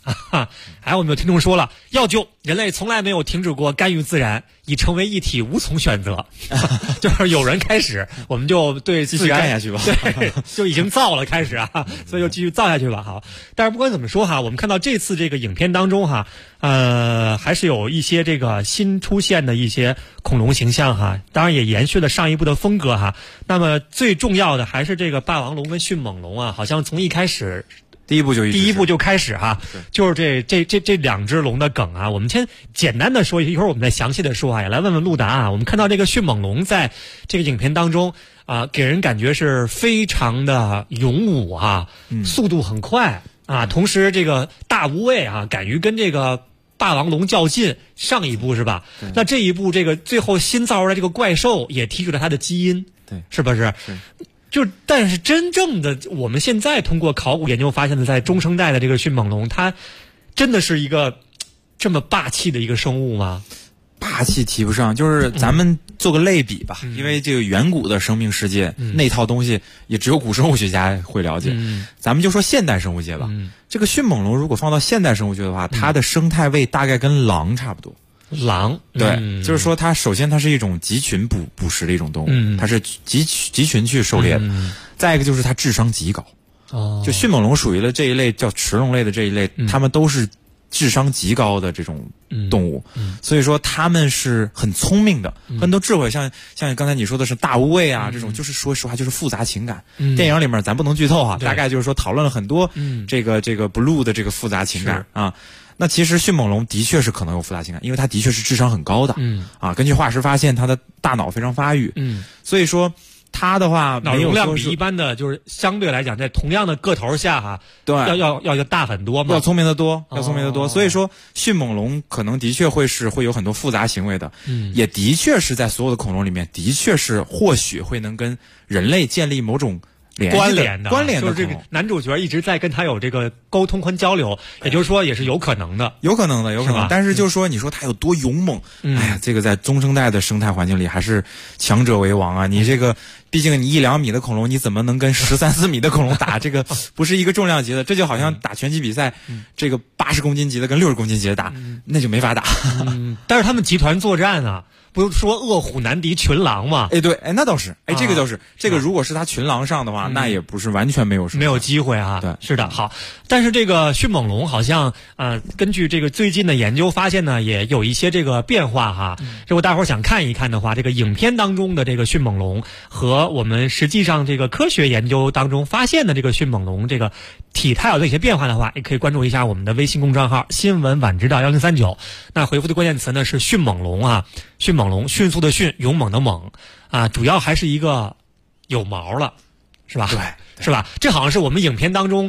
[SPEAKER 3] 还有我们有听众说了，要救人类从来没有停止过干预自然，已成为一体，无从选择。就是有人开始，我们就对
[SPEAKER 11] 继续干下去吧。
[SPEAKER 3] 对，就已经造了，开始啊，所以就继续造下去吧。好，但是不管怎么说哈，我们看到这次这个影片当中哈，还是有一些这个新出现的一些恐龙形象哈，当然也延续了上一部的风格哈。那么最重要的还是这个霸王龙跟迅猛龙啊，好像从一开始。第一部就开始哈，就是这两只龙的梗啊，我们先简单的说一会儿我们再详细的说啊，也来问问陆达啊。我们看到这个迅猛龙在这个影片当中啊，给人感觉是非常的勇武啊，速度很快啊，同时这个大无畏啊，敢于跟这个霸王龙较劲。上一部是吧？那这一部这个最后新造出来这个怪兽也提取了它的基因，
[SPEAKER 11] 对，
[SPEAKER 3] 是不是？但是真正的我们现在通过考古研究发现的，在中生代的这个迅猛龙，它真的是一个这么霸气的一个生物吗？
[SPEAKER 11] 霸气提不上，就是咱们做个类比吧，因为这个远古的生命世界，那套东西也只有古生物学家会了解。咱们就说现代生物界吧，这个迅猛龙如果放到现代生物界的话，它的生态位大概跟狼差不多。
[SPEAKER 3] 狼，
[SPEAKER 11] 对，就是说它首先它是一种集群捕食的一种动物，它是集群去狩猎的。再一个就是它智商极高，就迅猛龙属于了这一类叫驰龙类的这一类，它们都是智商极高的这种动物，所以说它们是很聪明的，很多智慧，像刚才你说的是大无畏啊，这种就是说实话就是复杂情感。电影里面咱不能剧透哈，大概就是说讨论了很多这个 blue 的这个复杂情感啊。那其实迅猛龙的确是可能有复杂情感，因为它的确是智商很高的，根据化石发现它的大脑非常发育，所以说它的话
[SPEAKER 3] 脑容量比一般的就是相对来讲在同样的个头下哈，
[SPEAKER 11] 对，
[SPEAKER 3] 要大很多嘛，
[SPEAKER 11] 要聪明的多，所以说迅猛龙可能的确会有很多复杂行为的，也的确是在所有的恐龙里面的确是或许会能跟人类建立某种
[SPEAKER 3] 关联的，
[SPEAKER 11] 就是
[SPEAKER 3] 这个男主角一直在跟他有这个沟通和交流，也就是说也是有可能的。
[SPEAKER 11] 但是就是说，你说他有多勇猛？哎呀，这个在中生代的生态环境里，还是强者为王啊！你这个，毕竟你1-2米的恐龙，你怎么能跟13-14米的恐龙打？这个不是一个重量级的，这就好像打拳击比赛，这个80公斤级的跟60公斤级的打，那就没法打。
[SPEAKER 3] 但是他们集团作战啊。不是说饿虎难敌群狼吗？
[SPEAKER 11] 对，那倒是，这个倒是，这个如果是他群狼上的话，那也不是完全没有
[SPEAKER 3] 机会啊。
[SPEAKER 11] 对，
[SPEAKER 3] 是的，好，但是这个迅猛龙好像根据这个最近的研究发现呢，也有一些这个变化哈。如果大伙儿想看一看的话，这个影片当中的这个迅猛龙和我们实际上这个科学研究当中发现的这个迅猛龙这个体态有哪些变化的话，也可以关注一下我们的微信公众号新闻晚知道1039，那回复的关键词呢是迅猛龙啊。迅猛龙，迅速的迅，勇猛的猛啊，主要还是一个有毛了，是吧？
[SPEAKER 11] 对，
[SPEAKER 3] 是吧？这好像是我们影片当中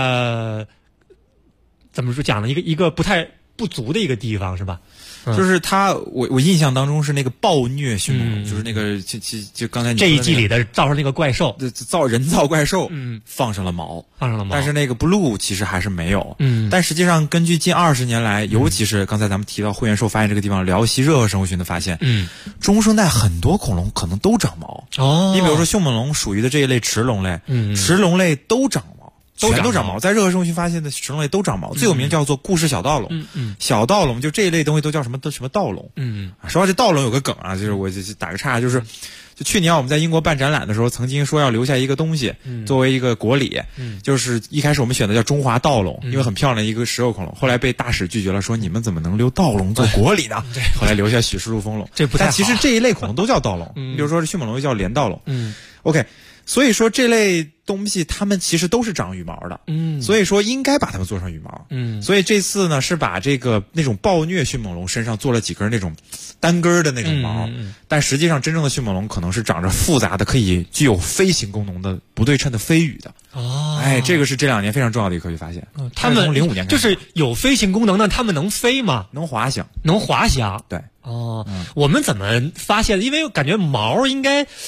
[SPEAKER 3] 怎么说讲的一个不足的一个地方，是吧？
[SPEAKER 11] 就是他，我印象当中是那个暴虐迅猛龙，就是那个就刚才你说
[SPEAKER 3] 这一季里的造成那个怪兽，
[SPEAKER 11] 人造怪兽，放上了毛，但是那个 blue 其实还是没有，但实际上根据近20年来，尤其是刚才咱们提到惠源寿发现这个地方辽西热河生物群的发现，中生代很多恐龙可能都长毛哦，你比如说迅猛龙属于的这一类驰龙类，驰龙类都长毛。全都长毛，在热河生物群发现的驰龙类都长毛，最有名叫做顾氏小盗龙。小盗龙就这一类东西都叫什么盗龙。说到这盗龙有个梗啊，就是我就打个岔，就去年我们在英国办展览的时候，曾经说要留下一个东西作为一个国礼，就是一开始我们选的叫中华盗龙，因为很漂亮的一个食肉恐龙，后来被大使拒绝了，说你们怎么能留盗龙做国礼呢？后来留下许氏陆丰龙，但其实这一类恐龙都叫盗龙，比如说迅猛龙又叫镰盗龙。OK。所以说这类东西它们其实都是长羽毛的，所以说应该把它们做上羽毛，所以这次呢是把这个那种暴虐迅猛龙身上做了几根那种单根的那种毛，但实际上真正的迅猛龙可能是长着复杂的可以具有飞行功能的不对称的飞羽的。这个是这2年非常重要的一个科学发现。
[SPEAKER 3] 他们
[SPEAKER 11] 从05年开始
[SPEAKER 3] 就是有飞行功能，那他们能飞吗？
[SPEAKER 11] 能滑翔，
[SPEAKER 3] 能滑翔。
[SPEAKER 11] 对，
[SPEAKER 3] 我们怎么发现？因为感觉毛应该。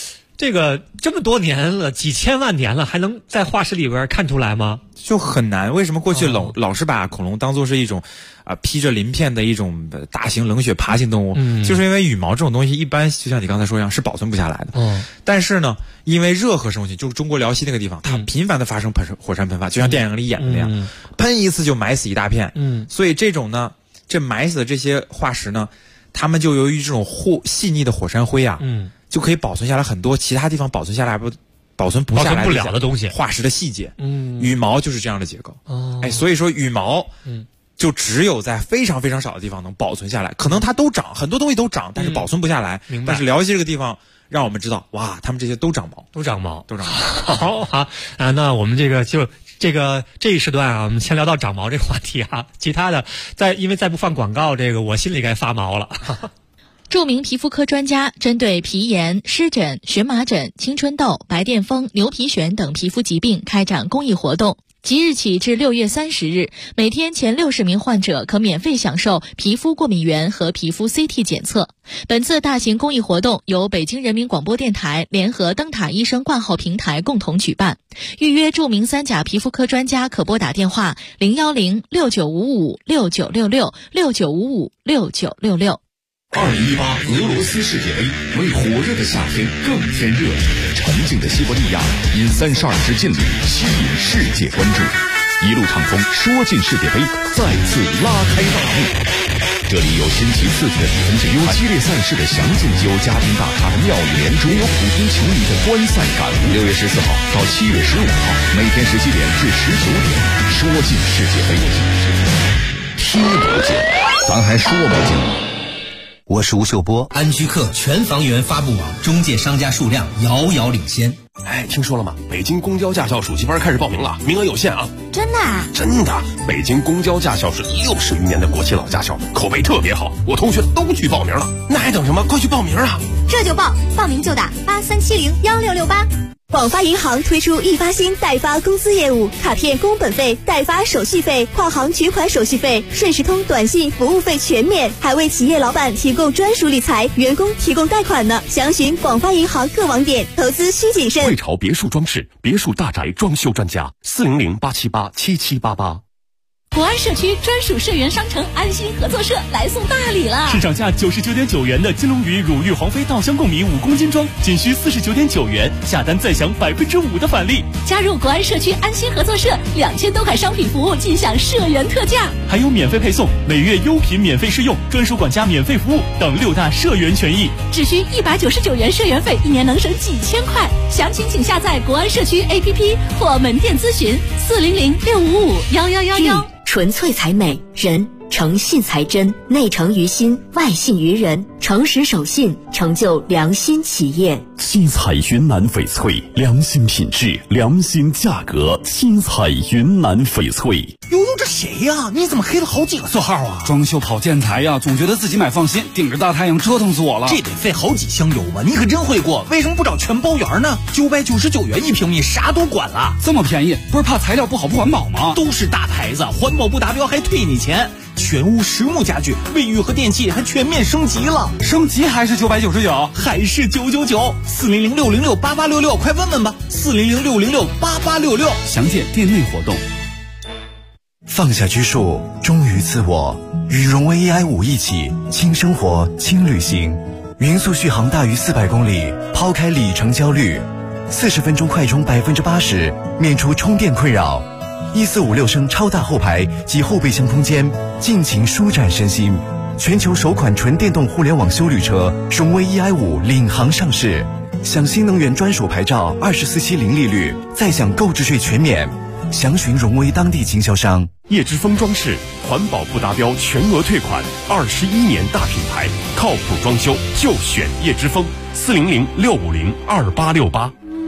[SPEAKER 3] 这个这么多年了，几千万年了，还能在化石里边看出来吗？
[SPEAKER 11] 就很难。为什么过去老是把恐龙当作是一种披着鳞片的一种大型冷血爬行动物？就是因为羽毛这种东西一般就像你刚才说一样是保存不下来的。但是呢，因为热核生物群，就是中国辽西那个地方，它频繁的发生火山喷发，就像电影里演的那样，喷一次就埋死一大片。所以这种呢，这埋死的这些化石呢，它们就由于这种细腻的火山灰啊，就可以保存下来很多其他地方保存下来保存不下来
[SPEAKER 3] 的东西，
[SPEAKER 11] 化石的细节。羽毛就是这样的结构。所以说羽毛就只有在非常非常少的地方能保存下来，可能它都长，很多东西都长，但是保存不下来。但是辽西这个地方让我们知道，哇，他们这些都长毛。
[SPEAKER 3] 好啊，那我们这一时段啊，我们先聊到长毛这个话题啊，其他的因为再不放广告，这个我心里该发毛了。
[SPEAKER 9] 著名皮肤科专家针对皮炎、湿疹、荨麻疹、青春痘、白癜风、牛皮癣等皮肤疾病开展公益活动。即日起至6月30日，每天前60名患者可免费享受皮肤过敏原和皮肤 CT 检测。本次大型公益活动由北京人民广播电台联合灯塔医生挂号平台共同举办。预约著名3甲皮肤科专家可拨打电话0106955696669556966。
[SPEAKER 12] 2018俄罗斯世界杯为火热的夏天更添热，沉静的西伯利亚因32支劲旅吸引世界关注，一路畅通说进世界杯再次拉开大幕。这里有新奇刺激的比分精彩，有激烈赛事的详尽，有嘉宾大咖的妙语连珠，有普通球迷的观赛感悟。6月14号到7月15号，每天17点至19点，说进世界杯，听不见，咱还说不进。
[SPEAKER 13] 我是吴秀波。安居客全房源发布网中介商家数量遥遥领先。
[SPEAKER 14] 哎，听说了吗？北京公交驾校暑期班开始报名了，名额有限啊！
[SPEAKER 4] 真的啊？
[SPEAKER 14] 真的，北京公交驾校是60余年的国企老驾校，口碑特别好，我同学都去报名了。那还等什么？快去报名啊！
[SPEAKER 4] 这就报，报名就打83701668。广发银行推出易发新代发公司业务，卡片工本费、代发手续费、跨行取款手续费、顺时通短信服务费全免，还为企业老板提供专属理财，员工提供贷款呢。详询广发银行各网点，投资需谨慎。
[SPEAKER 14] 汇潮别墅装饰，别墅大宅装修专家，400-878-7788。
[SPEAKER 15] 国安社区专属社员商城安心合作社来送大礼了！
[SPEAKER 16] 市场价99.9元的金龙鱼乳绿黄飞稻香贡米5公斤装，仅需49.9元，下单再享5%的返利。
[SPEAKER 15] 加入国安社区安心合作社，2000多款商品服务尽享社员特价，
[SPEAKER 16] 还有免费配送、每月优品免费试用、专属管家免费服务等6大社员权益。
[SPEAKER 15] 只需199元社员费，1年能省几千块。详情请下载国安社区 APP 或门店咨询400-655-1111。
[SPEAKER 17] 纯粹才美，人诚信才真，内诚于心，外信于人，诚实守信，成就良心企业。
[SPEAKER 12] 七彩云南翡翠，良心品质，良心价格。七彩云南翡翠。
[SPEAKER 18] 悠悠，这谁呀？你怎么黑了好几个色号啊？
[SPEAKER 19] 装修跑建材呀，总觉得自己买放心，顶着大太阳折腾死我了。
[SPEAKER 18] 这得费好几箱油吧？你可真会过，为什么不找全包圆呢？999元1平米，啥都管了。
[SPEAKER 19] 这么便宜，不是怕材料不好不环保吗？
[SPEAKER 18] 都是大牌子，环保不达标还退你钱。全屋实木家具、卫浴和电器还全面升级了，
[SPEAKER 19] 升级还是999，
[SPEAKER 18] 还是999，400-606-8866，快问问吧，400-606-8866，
[SPEAKER 19] 详见店内活动。
[SPEAKER 20] 放下拘束，忠于自我，与荣威 EI5一起轻生活、轻旅行，匀速续航大于400公里，抛开里程焦虑，40分钟快充80%，免除充电困扰。1456升超大后排及后备箱空间，尽情舒展身心。全球首款纯电动互联网休旅车荣威 EI5领航上市，享新能源专属牌照，24期零利率，再享购置税全免。详询荣威当地经销商。
[SPEAKER 14] 叶之峰装饰，环保不达标全额退款，21年大品牌，靠谱装修就选叶之峰，400-650-2868。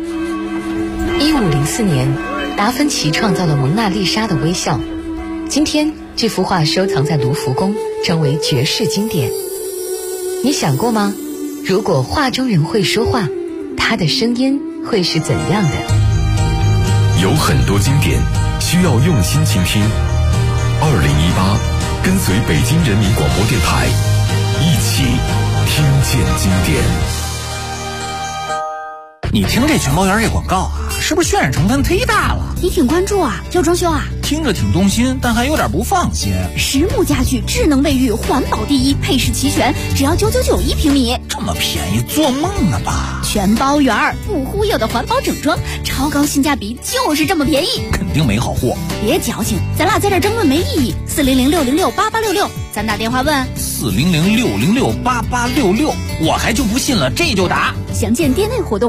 [SPEAKER 21] 1504年，达芬奇创造了蒙娜丽莎的微笑。今天，这幅画收藏在卢浮宫，成为绝世经典。你想过吗？如果画中人会说话，他的声音会是怎样的？
[SPEAKER 12] 有很多经典需要用心倾听。2018，跟随北京人民广播电台，一起听见经典。
[SPEAKER 18] 你听这全包园这广告啊，是不是渲染成分忒大了？
[SPEAKER 15] 你挺关注啊，要装修啊？
[SPEAKER 18] 听着挺动心，但还有点不放心。
[SPEAKER 15] 实木家具，智能卫浴，环保第一，配饰齐全，只要999一平米，
[SPEAKER 18] 这么便宜，做梦呢吧？
[SPEAKER 15] 全包园不忽悠的环保整装，超高性价比，就是这么便宜，
[SPEAKER 18] 肯定没好货。
[SPEAKER 15] 别矫情，咱俩在这争论没意义。400-606-8866，咱打电话问。
[SPEAKER 18] 400-606-8866，我还就不信了，这就打。
[SPEAKER 15] 详见店内活动。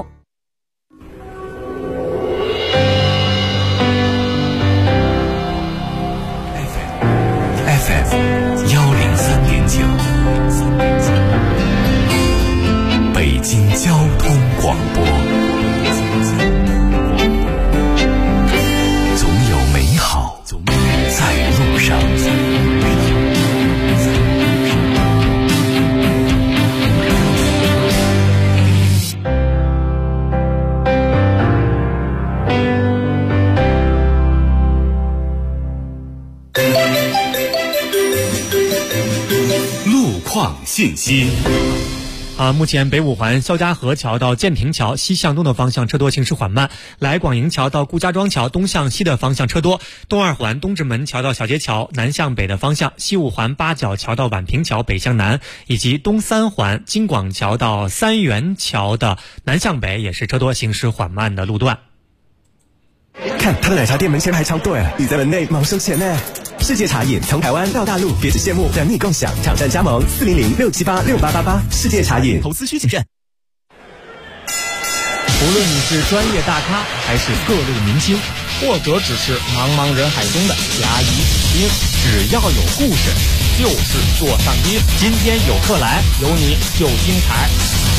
[SPEAKER 2] FM 103.9，北京交通广播。总有美好在路上。信息
[SPEAKER 3] 目前北五环肖家河桥到建亭桥西向东的方向车多，行驶缓慢；来广营桥到顾家庄桥东向西的方向车多；东二环东直门桥到小街桥南向北的方向；西五环八角桥到宛平桥北向南，以及东三环京广桥到三元桥的南向北也是车多，行驶缓慢的路段。
[SPEAKER 1] 看他的奶茶店门前排长队，你在门内忙收钱呢。世界茶饮从台湾到大陆，别只羡慕，等你共享。抢占加盟400-678-6888。世界茶饮，
[SPEAKER 18] 投资需谨慎。
[SPEAKER 22] 无论你是专业大咖，还是各路明星，或者只是茫茫人海中的甲乙丙丁，只要有故事，就是座上宾。今天有客来，有你就精彩。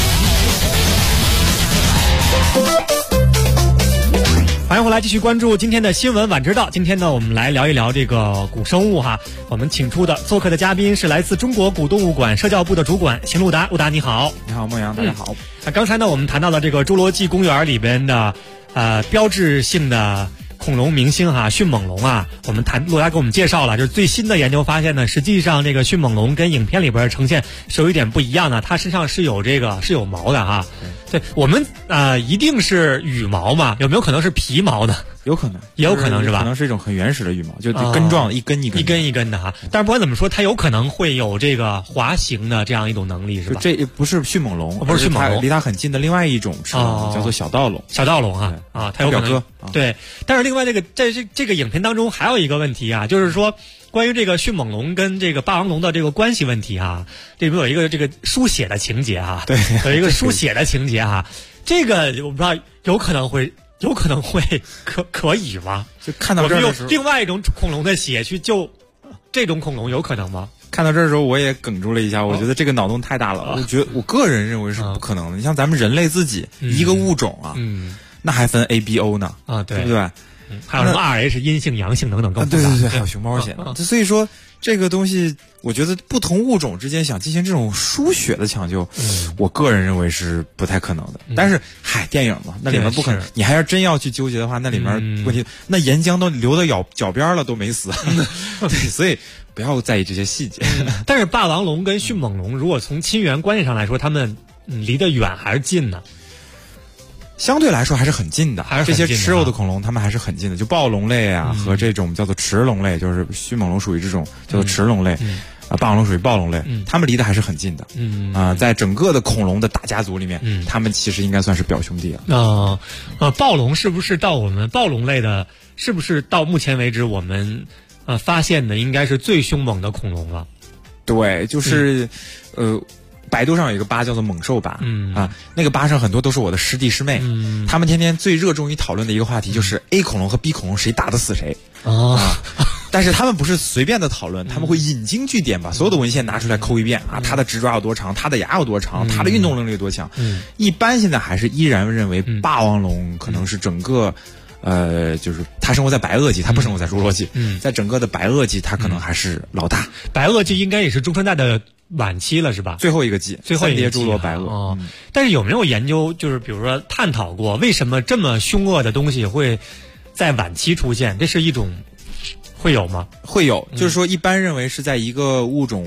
[SPEAKER 3] 欢迎回来，继续关注今天的新闻晚知道。今天呢，我们来聊一聊这个古生物哈。我们请出的做客的嘉宾是来自中国古动物馆社教部的主管邢路达。路达你好。
[SPEAKER 11] 你好，孟阳，大家好。
[SPEAKER 3] 刚才呢，我们谈到了这个侏罗纪公园里边的标志性的恐龙明星哈，迅猛龙啊。我们路达给我们介绍了，就是最新的研究发现呢，实际上这个迅猛龙跟影片里边呈现是有一点不一样的，它身上是有毛的哈。对，我们一定是羽毛嘛？有没有可能是皮毛呢？
[SPEAKER 11] 有可能，
[SPEAKER 3] 也有可能是吧？
[SPEAKER 11] 可能是一种很原始的羽毛，就根状一根一根
[SPEAKER 3] 的哈。但是不管怎么说，它有可能会有这个滑行的这样一种能力，是吧？
[SPEAKER 11] 这不是迅猛龙，
[SPEAKER 3] 不是迅猛龙，
[SPEAKER 11] 离它很近的另外一种齿龙叫做小盗龙。
[SPEAKER 3] 小盗龙啊，它有可能对。但是另外这个影片当中还有一个问题啊，就是说关于这个迅猛龙跟这个霸王龙的这个关系问题啊，这边有一个这个书写的情节哈，
[SPEAKER 11] 对，
[SPEAKER 3] 有一个书写的情节哈，这个我不知道有可能会可以吗？
[SPEAKER 11] 就看到这儿的时候，
[SPEAKER 3] 用另外一种恐龙的血去救这种恐龙，有可能吗？
[SPEAKER 11] 看到这儿的时候，我也哽住了一下。我觉得这个脑洞太大了。我个人认为是不可能的。你像咱们人类自己一个物种啊，那还分 A、B、O 呢对不对？
[SPEAKER 3] 还有什么 RH 阴性、阳性等等更
[SPEAKER 11] 对，还有熊猫血呢。所以说这个东西，我觉得不同物种之间想进行这种输血的抢救，我个人认为是不太可能的。但是电影嘛，那里面不可能，你还要真要去纠结的话，那里面问题，那岩浆都流到脚边了都没死。对，所以不要在意这些细节。
[SPEAKER 3] 但是霸王龙跟迅猛龙，如果从亲缘关系上来说，他们离得远还是近呢？
[SPEAKER 11] 相对来说还是很近的，这些吃肉的恐龙它们还是很近的，就暴龙类啊和这种叫做齿龙类，就是迅猛龙属于这种叫做齿龙类，霸王龙属于暴龙类，它们离得还是很近的。在整个的恐龙的大家族里面，它们其实应该算是表兄弟了。
[SPEAKER 3] 暴龙是不是到我们暴龙类的，是不是到目前为止我们发现的应该是最凶猛的恐龙了？
[SPEAKER 11] 对，就是百度上有一个吧叫做猛兽吧，那个吧上很多都是我的师弟师妹，他们天天最热衷于讨论的一个话题就是 A 恐龙和 B 恐龙谁打得死谁但是他们不是随便的讨论，他们会引经据典，把所有的文献拿出来抠一遍它的直爪有多长，它的牙有多长，它的运动能力有多强。一般现在还是依然认为霸王龙可能是整个就是它生活在白垩纪，它不生活在侏罗纪，在整个的白垩纪它可能还是老大。
[SPEAKER 3] 白垩纪应该也是中生代的晚期了是吧？
[SPEAKER 11] 最后一个纪，三叠侏罗白垩。
[SPEAKER 3] 但是有没有研究，就是比如说探讨过为什么这么凶恶的东西会在晚期出现？这是一种会有吗？
[SPEAKER 11] 会有，就是说一般认为是在一个物种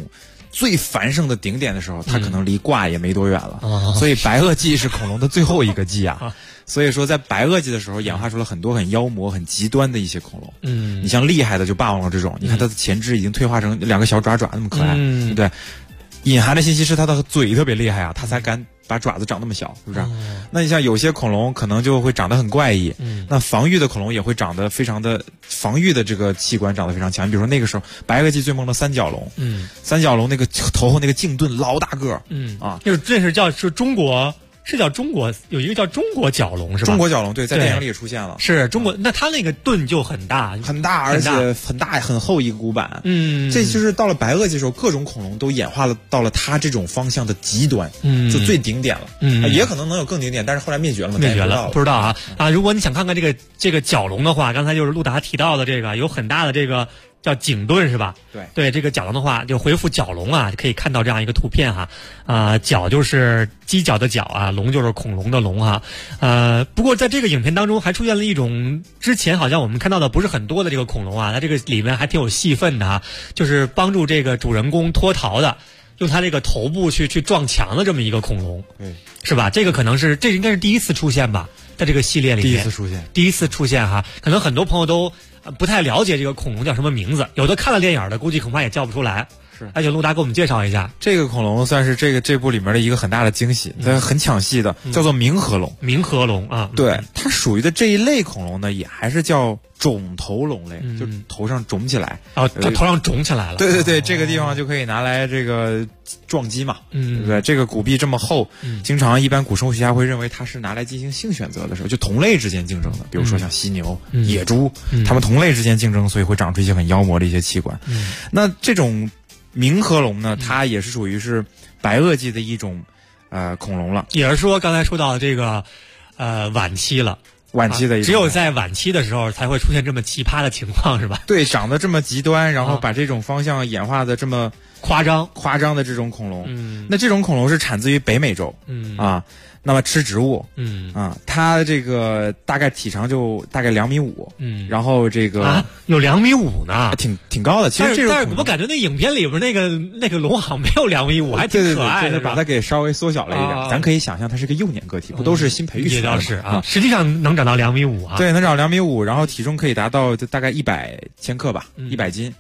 [SPEAKER 11] 最繁盛的顶点的时候，它可能离挂也没多远了。所以白垩纪是恐龙的最后一个纪啊。所以说，在白垩纪的时候，演化出了很多很妖魔、很极端的一些恐龙。你像厉害的就霸王龙这种，你看它的前肢已经退化成2个小爪那么可爱，对不对？隐含的信息是它的嘴特别厉害啊，它才敢把爪子长那么小，是不是？那你像有些恐龙可能就会长得很怪异，那防御的恐龙也会长得非常的防御的这个器官长得非常强。比如说那个时候白垩纪最猛的三角龙，三角龙那个头后那个颈盾老大个，
[SPEAKER 3] 就是这是叫是中国。是叫中国有一个叫中国角龙是吧？
[SPEAKER 11] 中国角龙对，在电影里也出现了。
[SPEAKER 3] 是中国，那它那个盾就很大，
[SPEAKER 11] 而且很大很厚一个骨板。这就是到了白垩纪的时候，各种恐龙都演化了到了它这种方向的极端，就最顶点了。也可能能有更顶点，但是后来灭绝了嘛？
[SPEAKER 3] 灭绝了，不知道啊！如果你想看看这个角龙的话，刚才就是陆达提到的这个有很大的这个。叫颈盾是吧？对，这个角龙的话，就回复角龙啊，可以看到这样一个图片哈。角就是犄角的角啊，龙就是恐龙的龙哈。不过在这个影片当中还出现了一种之前好像我们看到的不是很多的这个恐龙啊，它这个里面还挺有戏份的哈，就是帮助这个主人公脱逃的。用它这个头部去撞墙的这么一个恐龙，是吧？这个可能是这应该是第一次出现吧，在这个系列里面第一次出现哈。可能很多朋友都不太了解这个恐龙叫什么名字，有的看了电影的估计恐怕也叫不出来。而且陆达给我们介绍一下，
[SPEAKER 11] 这个恐龙算是这部里面的一个很大的惊喜，它很抢戏的，叫做冥河龙。
[SPEAKER 3] 冥河龙啊，
[SPEAKER 11] 对，它属于的这一类恐龙呢，也还是叫肿头龙类，就头上肿起来。
[SPEAKER 3] 它头上肿起来了。
[SPEAKER 11] 对，这个地方就可以拿来这个撞击嘛，对不对？这个骨壁这么厚，经常一般古生物学家会认为它是拿来进行性选择的时候，就同类之间竞争的，比如说像犀牛、野猪，它们同类之间竞争，所以会长出一些很妖魔的一些器官。那这种冥河龙呢，它也是属于是白垩纪的一种恐龙了，
[SPEAKER 3] 也是说刚才说到这个晚期了。
[SPEAKER 11] 晚期的一种，
[SPEAKER 3] 只有在晚期的时候才会出现这么奇葩的情况，是吧？
[SPEAKER 11] 对，长得这么极端，然后把这种方向演化的这么
[SPEAKER 3] 夸张
[SPEAKER 11] 的这种恐龙，那这种恐龙是产自于北美洲，那么吃植物，它这个大概体长就大概2.5米，然后这个
[SPEAKER 3] 有2.5米呢，
[SPEAKER 11] 挺高的。其实
[SPEAKER 3] 但是我感觉那影片里边那个龙好像没有2.5米，还挺可爱的，
[SPEAKER 11] 把它给稍微缩小了一点。咱可以想象它是个幼年个体，不都是新培育出来的？
[SPEAKER 3] 是啊，实际上能长到2.5米啊。
[SPEAKER 11] 对，能长2.5米，然后体重可以达到大概100千克吧，100斤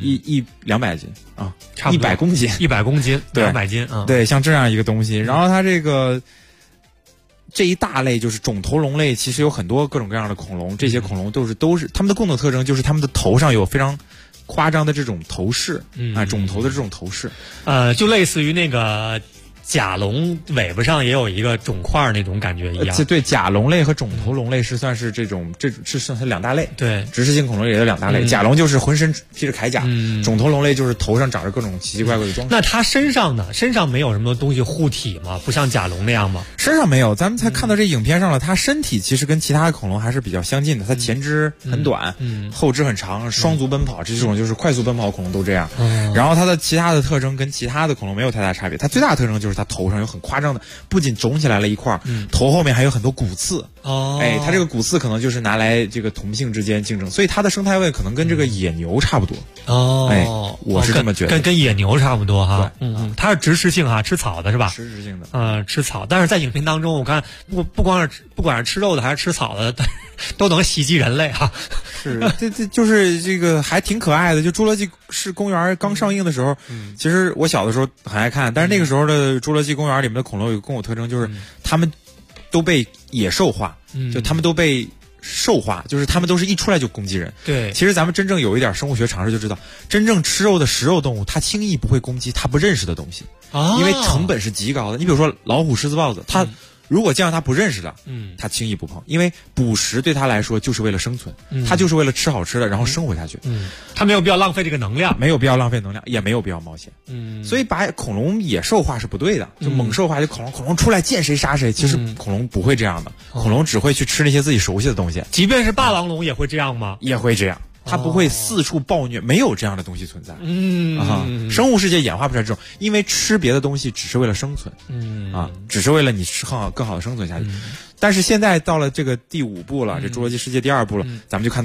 [SPEAKER 11] ，200斤啊，差不多100公斤
[SPEAKER 3] ，100公斤，200斤啊。
[SPEAKER 11] 对，像这样一个东西，然后它这一大类就是肿头龙类，其实有很多各种各样的恐龙，这些恐龙都是它们的共同特征就是它们的头上有非常夸张的这种头饰，肿头的这种头饰，
[SPEAKER 3] 就类似于那个甲龙尾巴上也有一个肿块那种感觉一样。
[SPEAKER 11] 对，甲龙类和肿头龙类是算是这是算是2大类。
[SPEAKER 3] 对，
[SPEAKER 11] 植食性恐龙也有2大类，甲龙就是浑身披着铠甲，肿头龙类就是头上长着各种奇奇怪怪的装饰。
[SPEAKER 3] 那它身上呢？身上没有什么东西护体吗？不像甲龙那样吗？
[SPEAKER 11] 身上没有，咱们才看到这影片上了，它身体其实跟其他的恐龙还是比较相近的。它前肢很短，后肢很长，双足奔跑，这种就是快速奔跑的恐龙都这样。然后它的其他的特征跟其他的恐龙没有太大差别，它最大的特征就是它头上有很夸张的，不仅肿起来了一块，头后面还有很多骨刺。它这个骨刺可能就是拿来这个同性之间竞争，所以它的生态位可能跟这个野牛差不多。我是这么觉得，
[SPEAKER 3] 跟野牛差不多哈。它是植食性哈，吃草的是吧？
[SPEAKER 11] 植食性的，
[SPEAKER 3] 吃草。但是在影片当中，我看不管是吃肉的还是吃草的，都能袭击人类哈。
[SPEAKER 11] 是，这就是这个还挺可爱的。就《侏罗纪世公园》刚上映的时候，其实我小的时候很爱看，但是那个时候的《侏罗纪公园》里面的恐龙有个共有特征，就是它们都被野兽化，就它们都被兽化，就是它们都是一出来就攻击人。
[SPEAKER 3] 对，
[SPEAKER 11] 其实咱们真正有一点生物学常识就知道，真正吃肉的食肉动物，它轻易不会攻击它不认识的东西，因为成本是极高的。你比如说老虎、狮子、豹子，它如果见到它不认识的，它轻易不碰，因为捕食对它来说就是为了生存，它就是为了吃好吃的，然后生活下去。
[SPEAKER 3] 它没有必要浪费这个能量，
[SPEAKER 11] 没有必要浪费能量，也没有必要冒险。所以把恐龙野兽化是不对的，就猛兽化，就恐龙出来见谁杀谁。其实恐龙不会这样的，恐龙只会去吃那些自己熟悉的东西。
[SPEAKER 3] 即便是霸王龙也会这样吗？
[SPEAKER 11] 也会这样。它不会四处暴虐，没有这样的东西存在。生物世界演化不出来这种，因为吃别的东西只是为了生存，只是为了你吃更好的生存下去。但是现在到了这个第5部了，这侏罗纪世界第2部了，咱们就看到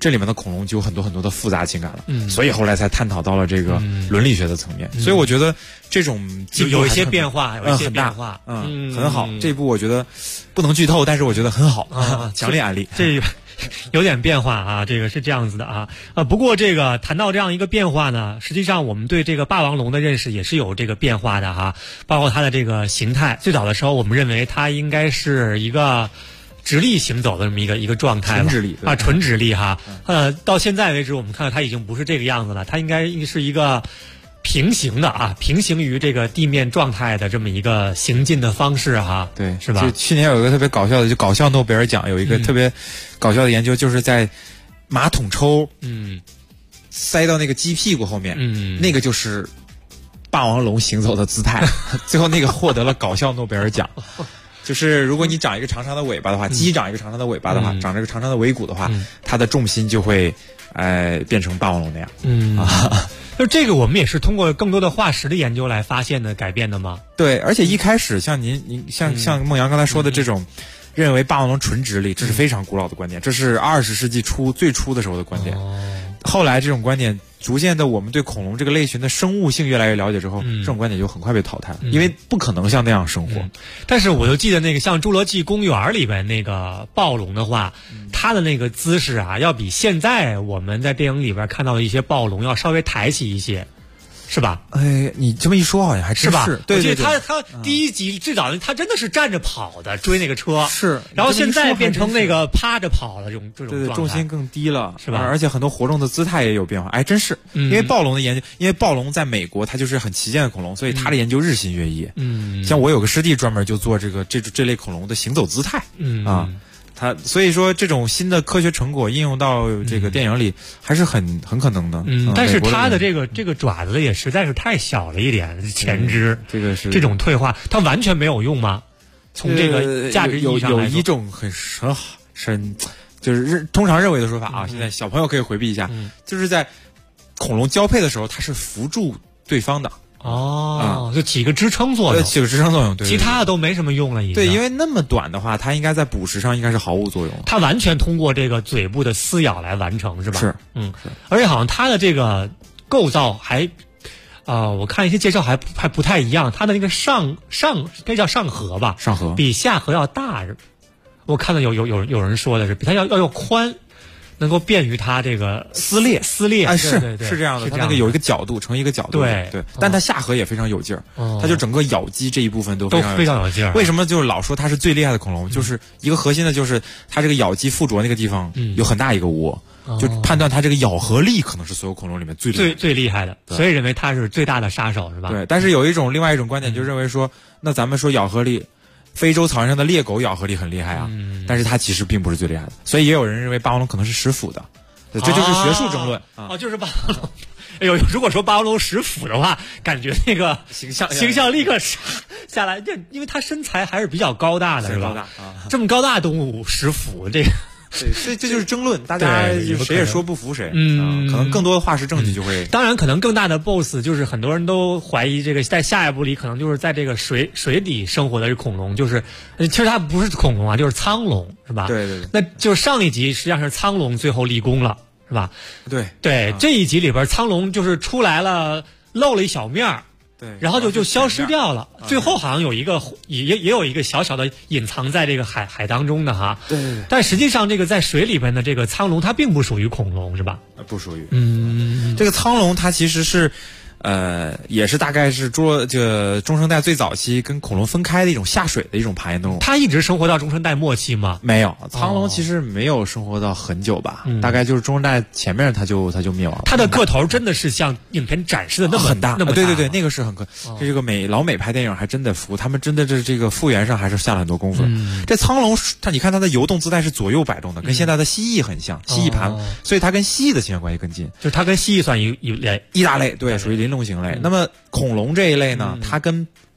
[SPEAKER 11] 这里面的恐龙就有很多很多的复杂情感了，所以后来才探讨到了这个伦理学的层面。所以我觉得这种
[SPEAKER 3] 有一些变化，有一些变化，
[SPEAKER 11] 很好。这一部我觉得不能剧透，但是我觉得很好啊，强烈安利。
[SPEAKER 3] 这有点变化啊，这个是这样子的啊。不过这个谈到这样一个变化呢，实际上我们对这个霸王龙的认识也是有这个变化的哈，包括它的这个形态。最早的时候，我们认为它应该是一个直立行走的这么一个状态，
[SPEAKER 11] 纯直立
[SPEAKER 3] 啊，纯直立哈。到现在为止，我们看到它已经不是这个样子了，它应该是一个平行的啊，平行于这个地面状态的这么一个行进的方式哈。
[SPEAKER 11] 对，
[SPEAKER 3] 是吧？
[SPEAKER 11] 就去年有一个特别搞笑的，就搞笑诺贝尔奖有一个特别搞笑的研究，就是在马桶抽塞到那个鸡屁股后面，那个就是霸王龙行走的姿态，最后那个获得了搞笑诺贝尔奖。就是如果你长一个长长的尾巴的话，鸡长一个长长的尾巴的话，长这个长长的尾骨的话，它的重心就会变成霸王龙那样。
[SPEAKER 3] 就这个我们也是通过更多的化石的研究来发现的改变的吗？
[SPEAKER 11] 对，而且一开始像您像孟阳刚才说的这种认为霸王龙纯直立，这是非常古老的观点，这是20世纪最初的时候的观点。后来这种观点逐渐的，我们对恐龙这个类群的生物性越来越了解之后，这种观点就很快被淘汰了，因为不可能像那样生活。
[SPEAKER 3] 但是我就记得那个像侏罗纪公园里边那个暴龙的话，它的那个姿势啊，要比现在我们在电影里边看到的一些暴龙要稍微抬起一些。是吧？
[SPEAKER 11] 你这么一说好像还真
[SPEAKER 3] 是。
[SPEAKER 11] 对对
[SPEAKER 3] 对，他第一集最早他真的是站着跑的，追那个车。
[SPEAKER 11] 是。
[SPEAKER 3] 然后现在变成那个趴着跑了，这种状态。
[SPEAKER 11] 对，重心更低了，
[SPEAKER 3] 是吧？
[SPEAKER 11] 而且很多活动的姿态也有变化。真是。因为暴龙的研究，因为暴龙在美国它就是很旗舰的恐龙，所以它的研究日新月异。像我有个师弟专门就做这类恐龙的行走姿态。所以说这种新的科学成果应用到这个电影里还是很可能的。
[SPEAKER 3] 但是它的这个爪子也实在是太小了一点，前肢
[SPEAKER 11] 这个是
[SPEAKER 3] 这种退化，它完全没有用吗？从这个价值意义上来说，
[SPEAKER 11] 有一种很就是通常认为的说法啊，现在小朋友可以回避一下，就是在恐龙交配的时候，它是扶助对方的。
[SPEAKER 3] 就起个支撑作用，
[SPEAKER 11] 起个支撑作用，对，
[SPEAKER 3] 其他的都没什么用了，已经。
[SPEAKER 11] 对，因为那么短的话，它应该在捕食上应该是毫无作用。
[SPEAKER 3] 它完全通过这个嘴部的撕咬来完成，是吧？
[SPEAKER 11] 是，
[SPEAKER 3] 而且好像它的这个构造还，我看一些介绍还不太一样，它的那个上那叫上颌吧，
[SPEAKER 11] 上颌
[SPEAKER 3] 比下颌要大，我看到有人说的是比它要宽。能够便于它这个撕裂，
[SPEAKER 11] 是这样的，它那个有一个角度，成一个角度，对，但它下颌也非常有劲儿，它就整个咬肌这一部分都非常
[SPEAKER 3] 有劲儿。
[SPEAKER 11] 为什么就是老说它是最厉害的恐龙？就是一个核心的，就是它这个咬肌附着那个地方有很大一个窝，就判断它这个咬合力可能是所有恐龙里面
[SPEAKER 3] 最厉害的，所以认为它是最大的杀手，是吧？
[SPEAKER 11] 对，但是有另外一种观点，就认为说，那咱们说咬合力。非洲草原上的猎狗咬合力很厉害啊，但是它其实并不是最厉害的，所以也有人认为霸王龙可能是食腐的，这就是学术争论。
[SPEAKER 3] 就是霸王龙。哎呦，如果说霸王龙食腐的话，感觉那个形象立刻下来，因为它身材还是比较高大的，是吧？这么高大的动物食腐，这个。
[SPEAKER 11] 对，这就是争论，大家谁也说不服谁。可能更多的化石证据就会。
[SPEAKER 3] 当然，可能更大的 BOSS 就是很多人都怀疑这个，在下一步里可能就是在这个水底生活的这恐龙，就是其实它不是恐龙啊，就是苍龙，是吧？
[SPEAKER 11] 对。
[SPEAKER 3] 那就是上一集实际上是苍龙最后立功了，是吧？对，这一集里边苍龙就是出来了，露了一小面儿。
[SPEAKER 11] 对，
[SPEAKER 3] 然后就消失掉了。最后好像有一个也有一个小小的隐藏在这个海当中的哈。
[SPEAKER 11] 对。
[SPEAKER 3] 但实际上这个在水里边的这个苍龙，它并不属于恐龙，是吧？
[SPEAKER 11] 不属于。这个苍龙它其实是。也是大概是这中生代最早期跟恐龙分开的一种下水的一种爬行动物。
[SPEAKER 3] 它一直生活到中生代末期吗？
[SPEAKER 11] 没有，苍龙其实没有生活到很久吧，大概就是中生代前面它就灭亡了。
[SPEAKER 3] 它的个头真的是像影片展示的那么
[SPEAKER 11] 很大，
[SPEAKER 3] 那么大。
[SPEAKER 11] 对，那个是很这个老美拍电影还真的服，他们真的这个复原上还是下了很多功夫。这苍龙你看它的游动姿态是左右摆动的，跟现在的蜥蜴很像，蜥蜴盘，所以它跟蜥蜴的亲缘关系更近。
[SPEAKER 3] 就是它跟蜥蜴算一大类，
[SPEAKER 11] 对，属于鳞龙型类。那么恐龙这一类呢，它跟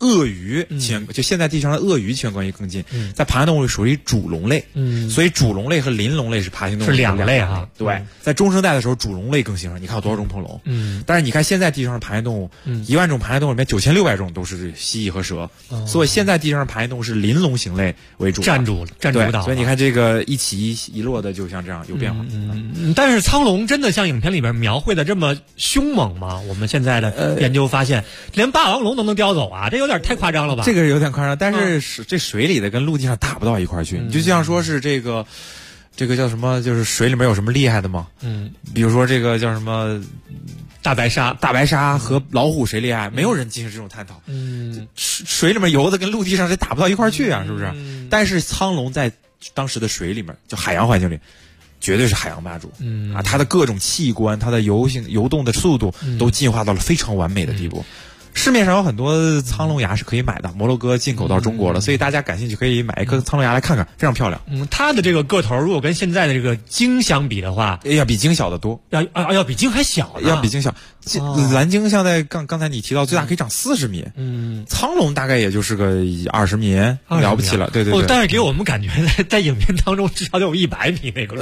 [SPEAKER 11] 鳄鱼就现在地上的鳄鱼起源关系更近，在爬行动物里属于主龙类，所以主龙类和鳞龙类是爬行动物
[SPEAKER 3] 是两类啊。
[SPEAKER 11] 对，在中生代的时候，主龙类更兴盛，你看有多少种恐龙，但是你看现在地上的爬行动物，1万种爬行动物里面9600种都是蜥蜴和蛇，所以现在地上的爬行动物是鳞龙型类为主，
[SPEAKER 3] 占主导。
[SPEAKER 11] 所以你看这个一起一落的，就像这样有变化。
[SPEAKER 3] 但是苍龙真的像影片里边描绘的这么凶猛吗？我们现在的研究发现，连霸王龙都能叼走啊，这有点太夸张了吧？
[SPEAKER 11] 这个有点夸张，但是这水里的跟陆地上打不到一块去。你就像说是这个叫什么，就是水里面有什么厉害的吗？比如说这个叫什么
[SPEAKER 3] 大白鲨
[SPEAKER 11] 和老虎谁厉害？没有人进行这种探讨。水里面游的跟陆地上这打不到一块去啊，是不是？但是苍龙在当时的水里面，就海洋环境里，绝对是海洋霸主。它的各种器官，它的游动的速度都进化到了非常完美的地步。市面上有很多苍龙牙是可以买的，摩洛哥进口到中国了，所以大家感兴趣可以买一颗苍龙牙来看看，非常漂亮。
[SPEAKER 3] 它的这个个头如果跟现在的这个鲸相比的话，
[SPEAKER 11] 要比鲸小得多，
[SPEAKER 3] 要比鲸还小呢，
[SPEAKER 11] 要比鲸小。蓝鲸像在刚才你提到最大可以长40米，苍龙大概也就是个20米，了不起了。对。
[SPEAKER 3] 但是给我们感觉在影片当中至少得有100米那个，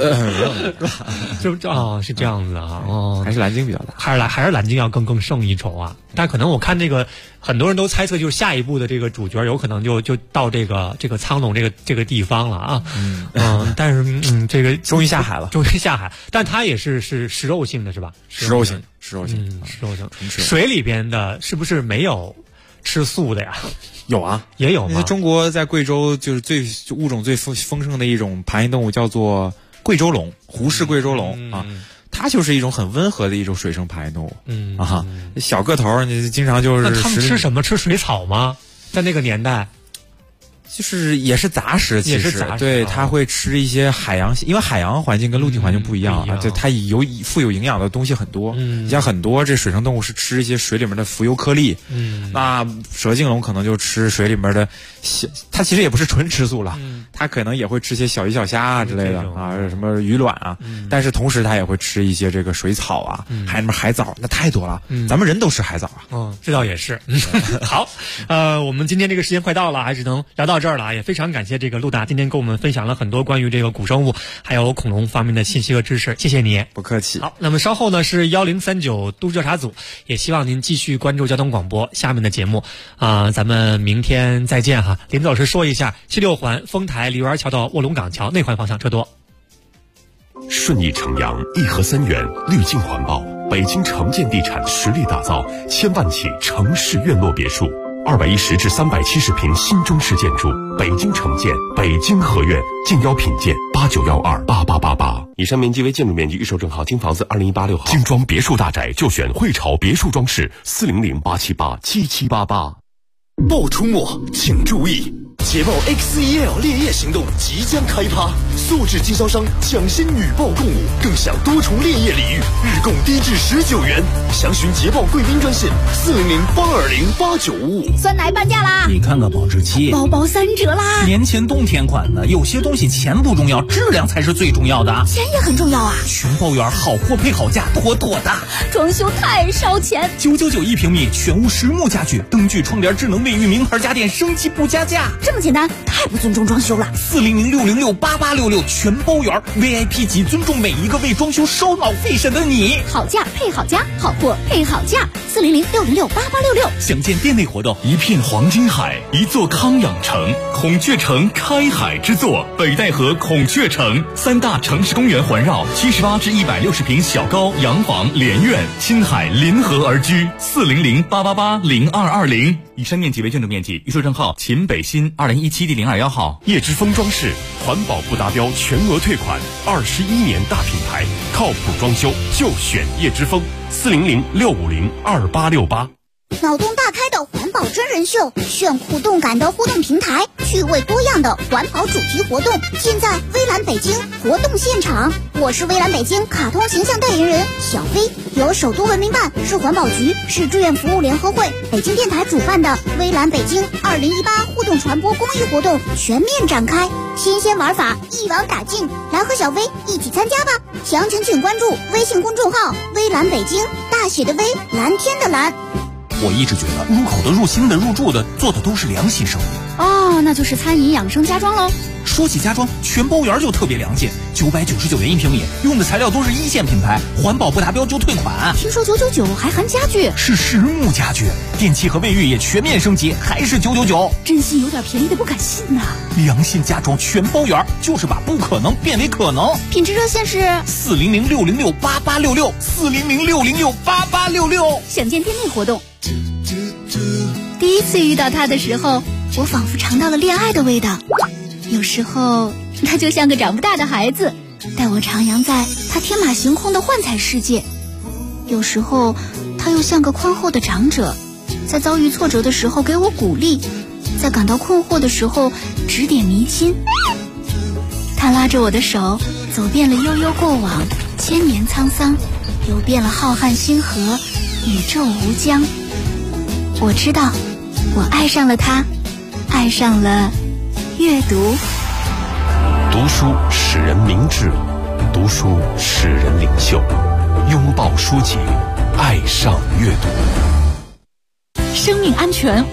[SPEAKER 3] 是这样子啊。
[SPEAKER 11] 还是蓝鲸比较大，
[SPEAKER 3] 还是蓝鲸要更胜一筹啊。但可能我看这个很多人都猜测，就是下一步的这个主角有可能就到这个苍龙这个地方了啊。但是这个
[SPEAKER 11] 终于下海了，
[SPEAKER 3] 但它也是食肉性的是吧？
[SPEAKER 11] 食肉性。
[SPEAKER 3] 水里边的是不是没有吃素的呀？
[SPEAKER 11] 有啊，
[SPEAKER 3] 也有吗？
[SPEAKER 11] 中国在贵州就是物种最丰盛的一种爬行动物叫做贵州龙，湖氏贵州龙啊。它就是一种很温和的一种水生爬行动物。小个头，你经常就是。
[SPEAKER 3] 那他们吃什么？吃水草吗？在那个年代。
[SPEAKER 11] 就是也是杂食，其实对，它会吃一些海洋，因为海洋环境跟陆地环境不一样啊，就它富有营养的东西很多。像很多这水生动物是吃一些水里面的浮游颗粒。那蛇颈龙可能就吃水里面的它其实也不是纯吃素了，它可能也会吃些小鱼小虾啊之类的啊，什么鱼卵啊。但是同时它也会吃一些这个水草啊，还有什么海藻，那太多了。咱们人都吃海藻啊。
[SPEAKER 3] 这倒也是。好，我们今天这个时间快到了，还是能聊到这儿了啊！也非常感谢这个陆大今天跟我们分享了很多关于这个古生物还有恐龙方面的信息和知识，谢谢你。
[SPEAKER 11] 不客气。
[SPEAKER 3] 好，那么稍后呢是1039都市调查组，也希望您继续关注交通广播下面的节目咱们明天再见哈。临走时说一下，西6环丰台梨园桥到卧龙岗桥内环方向车多。
[SPEAKER 14] 顺义城阳1河3园，绿境环保，北京城建地产实力打造1000万起城市院落别墅，210至370平新中式建筑，北京城建，北京合苑，敬邀品鉴89128888。以上面积为建筑面积预售证号京房子2018-6号。精装别墅大宅就选汇潮别墅装饰，400-878-7788。
[SPEAKER 5] 报出没，请注意！捷豹 XEL 烈焰行动即将开趴，素质经销商抢先女报共舞，更享多重烈焰礼遇，日供低至19元。详询捷豹贵宾专线400-820-8955。
[SPEAKER 6] 酸奶半价啦！
[SPEAKER 18] 你看看保质期，
[SPEAKER 6] 包包3折啦！
[SPEAKER 18] 年前冬天款的，有些东西钱不重要，质量才是最重要的。
[SPEAKER 6] 钱也很重要啊！
[SPEAKER 18] 全包园好货配好价，妥妥的。
[SPEAKER 6] 装修太烧钱
[SPEAKER 18] ，999一平米，全屋实木家具，灯具、窗帘、智能卫浴、名牌家电，升级不加价。
[SPEAKER 6] 这么简单，太不尊重装修了。
[SPEAKER 18] 400-606-8866全包园 VIP 级，尊重每一个为装修烧脑费神的你。
[SPEAKER 6] 好价配好家，好货配好价。400-606-8866。
[SPEAKER 18] 详见店内活动。
[SPEAKER 14] 一片黄金海，一座康养城，孔雀城开海之作，北戴河孔雀城，3大城市公园环绕，78至160平小高洋房连院，亲海临河而居。400-888-0220。以上面积为建筑面积，预售证号秦北新2017第021号。叶之峰装饰，环保不达标全额退款，21年大品牌，靠谱装修就选叶之峰。400-650-2868。
[SPEAKER 4] 脑洞大开的环保真人秀，炫酷动感的互动平台，趣味多样的环保主题活动，尽在微蓝北京活动现场。我是微蓝北京卡通形象代言人小飞，由首都文明办、市环保局、市志愿服务联合会、北京电台主办的微蓝北京2018互动传播公益活动全面展开，新鲜玩法一网打尽，来和小飞一起参加吧！详情请关注微信公众号微蓝北京，大写的微，蓝天的蓝。
[SPEAKER 18] 我一直觉得入口的、入心的、入住的，做的都是良心生意。
[SPEAKER 6] 哦，那就是餐饮养生家装喽。
[SPEAKER 18] 说起家装，全包园就特别良心，999元1平米，用的材料都是1线品牌，环保不达标就退款。
[SPEAKER 6] 听说999还含家具，
[SPEAKER 18] 是实木家具，电器和卫浴也全面升级，还是999，
[SPEAKER 6] 真心有点便宜的不敢信呐。
[SPEAKER 18] 良心家装全包园，就是把不可能变为可能。
[SPEAKER 6] 品质热线是
[SPEAKER 18] 400-606-8866，400-606-8866，
[SPEAKER 6] 想见店内活动。第一次遇到他的时候，我仿佛尝到了恋爱的味道。有时候他就像个长不大的孩子，带我徜徉在他天马行空的幻彩世界。有时候他又像个宽厚的长者，在遭遇挫折的时候给我鼓励，在感到困惑的时候指点迷津。他拉着我的手，走遍了悠悠过往，千年沧桑，游遍了浩瀚星河，宇宙无疆。我知道，我爱上了他，爱上了阅读。
[SPEAKER 14] 读书使人明智，读书使人领袖，拥抱书籍，爱上阅读。
[SPEAKER 15] 生命安全